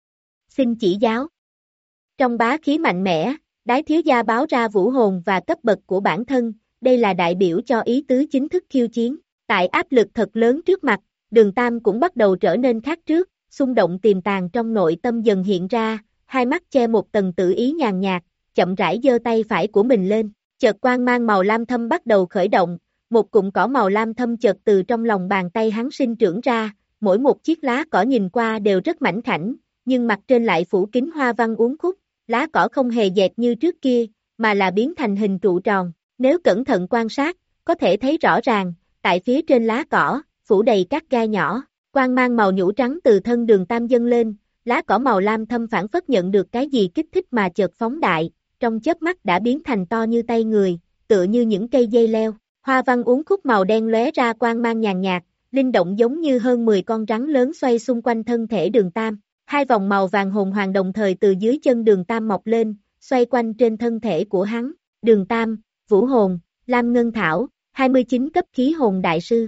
Xin chỉ giáo. Trong bá khí mạnh mẽ, Đái thiếu gia báo ra vũ hồn và cấp bậc của bản thân, đây là đại biểu cho ý tứ chính thức khiêu chiến. Tại áp lực thật lớn trước mặt, Đường Tam cũng bắt đầu trở nên khác trước, xung động tiềm tàng trong nội tâm dần hiện ra, hai mắt che một tầng tự ý nhàn nhạt, chậm rãi giơ tay phải của mình lên, chợt quang mang màu lam thâm bắt đầu khởi động, một cụm cỏ màu lam thâm chợt từ trong lòng bàn tay hắn sinh trưởng ra, mỗi một chiếc lá cỏ nhìn qua đều rất mảnh khảnh, nhưng mặt trên lại phủ kín hoa văn uốn khúc, lá cỏ không hề dẹt như trước kia, mà là biến thành hình trụ tròn, nếu cẩn thận quan sát, có thể thấy rõ ràng, tại phía trên lá cỏ, phủ đầy các gai nhỏ. Quang mang màu nhũ trắng từ thân Đường Tam dâng lên, lá cỏ màu lam thâm phản phất nhận được cái gì kích thích mà chợt phóng đại, trong chớp mắt đã biến thành to như tay người, tựa như những cây dây leo. Hoa văn uốn khúc màu đen lóe ra quang mang nhàn nhạt, linh động giống như hơn mười con rắn lớn xoay xung quanh thân thể Đường Tam. Hai vòng màu vàng hồn hoàng đồng thời từ dưới chân Đường Tam mọc lên, xoay quanh trên thân thể của hắn. Đường Tam, vũ hồn, Lam Ngân Thảo, hai mươi chín cấp khí hồn đại sư.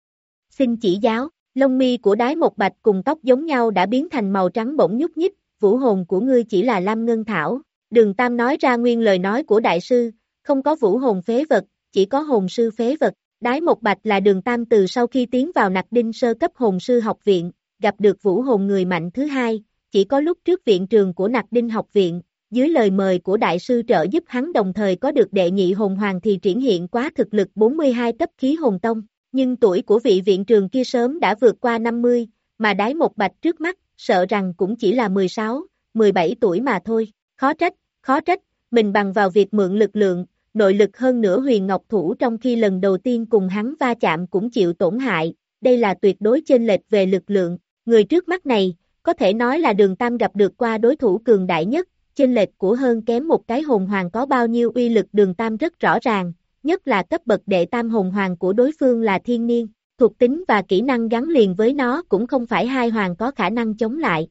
Xin chỉ giáo. Lông mi của Đái một bạch cùng tóc giống nhau đã biến thành màu trắng bỗng nhúc nhích, vũ hồn của ngươi chỉ là Lam Ngân Thảo. Đường Tam nói ra nguyên lời nói của đại sư, không có vũ hồn phế vật, chỉ có hồn sư phế vật. Đái một bạch là Đường Tam từ sau khi tiến vào Nặc Đinh sơ cấp hồn sư học viện, gặp được vũ hồn người mạnh thứ hai, chỉ có lúc trước viện trường của Nặc Đinh học viện, dưới lời mời của đại sư trợ giúp hắn đồng thời có được đệ nhị hồn hoàng thì triển hiện quá thực lực bốn mươi hai cấp khí hồn tông. Nhưng tuổi của vị viện trường kia sớm đã vượt qua năm mươi, mà Đái một bạch trước mắt, sợ rằng cũng chỉ là mười sáu, mười bảy tuổi mà thôi. Khó trách, khó trách, mình bằng vào việc mượn lực lượng, nội lực hơn nữa Huyền Ngọc Thủ trong khi lần đầu tiên cùng hắn va chạm cũng chịu tổn hại, đây là tuyệt đối chênh lệch về lực lượng. Người trước mắt này, có thể nói là Đường Tam gặp được qua đối thủ cường đại nhất, chênh lệch của hơn kém một cái hồn hoàng có bao nhiêu uy lực Đường Tam rất rõ ràng. Nhất là cấp bậc đệ tam hồn hoàng của đối phương là thiên niên, thuộc tính và kỹ năng gắn liền với nó cũng không phải hai hoàng có khả năng chống lại.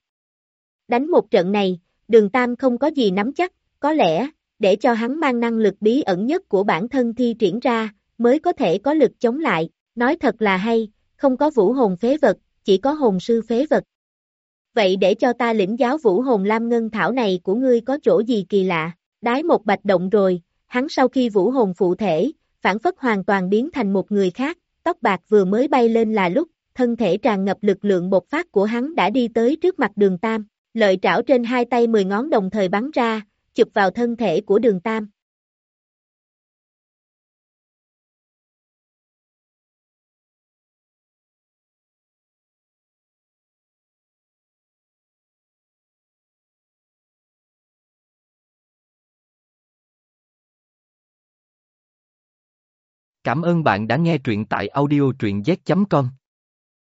Đánh một trận này, Đường Tam không có gì nắm chắc, có lẽ, để cho hắn mang năng lực bí ẩn nhất của bản thân thi triển ra, mới có thể có lực chống lại, nói thật là hay, không có vũ hồn phế vật, chỉ có hồn sư phế vật. Vậy để cho ta lĩnh giáo vũ hồn Lam Ngân Thảo này của ngươi có chỗ gì kỳ lạ? Đái một bạch động rồi. Hắn sau khi vũ hồn phụ thể, phản phất hoàn toàn biến thành một người khác, tóc bạc vừa mới bay lên là lúc, thân thể tràn ngập lực lượng bộc phát của hắn đã đi tới trước mặt Đường Tam, lợi trảo trên hai tay mười ngón đồng thời bắn ra, chụp vào thân thể của Đường Tam. Cảm ơn bạn đã nghe truyện tại audio truyện z chấm com.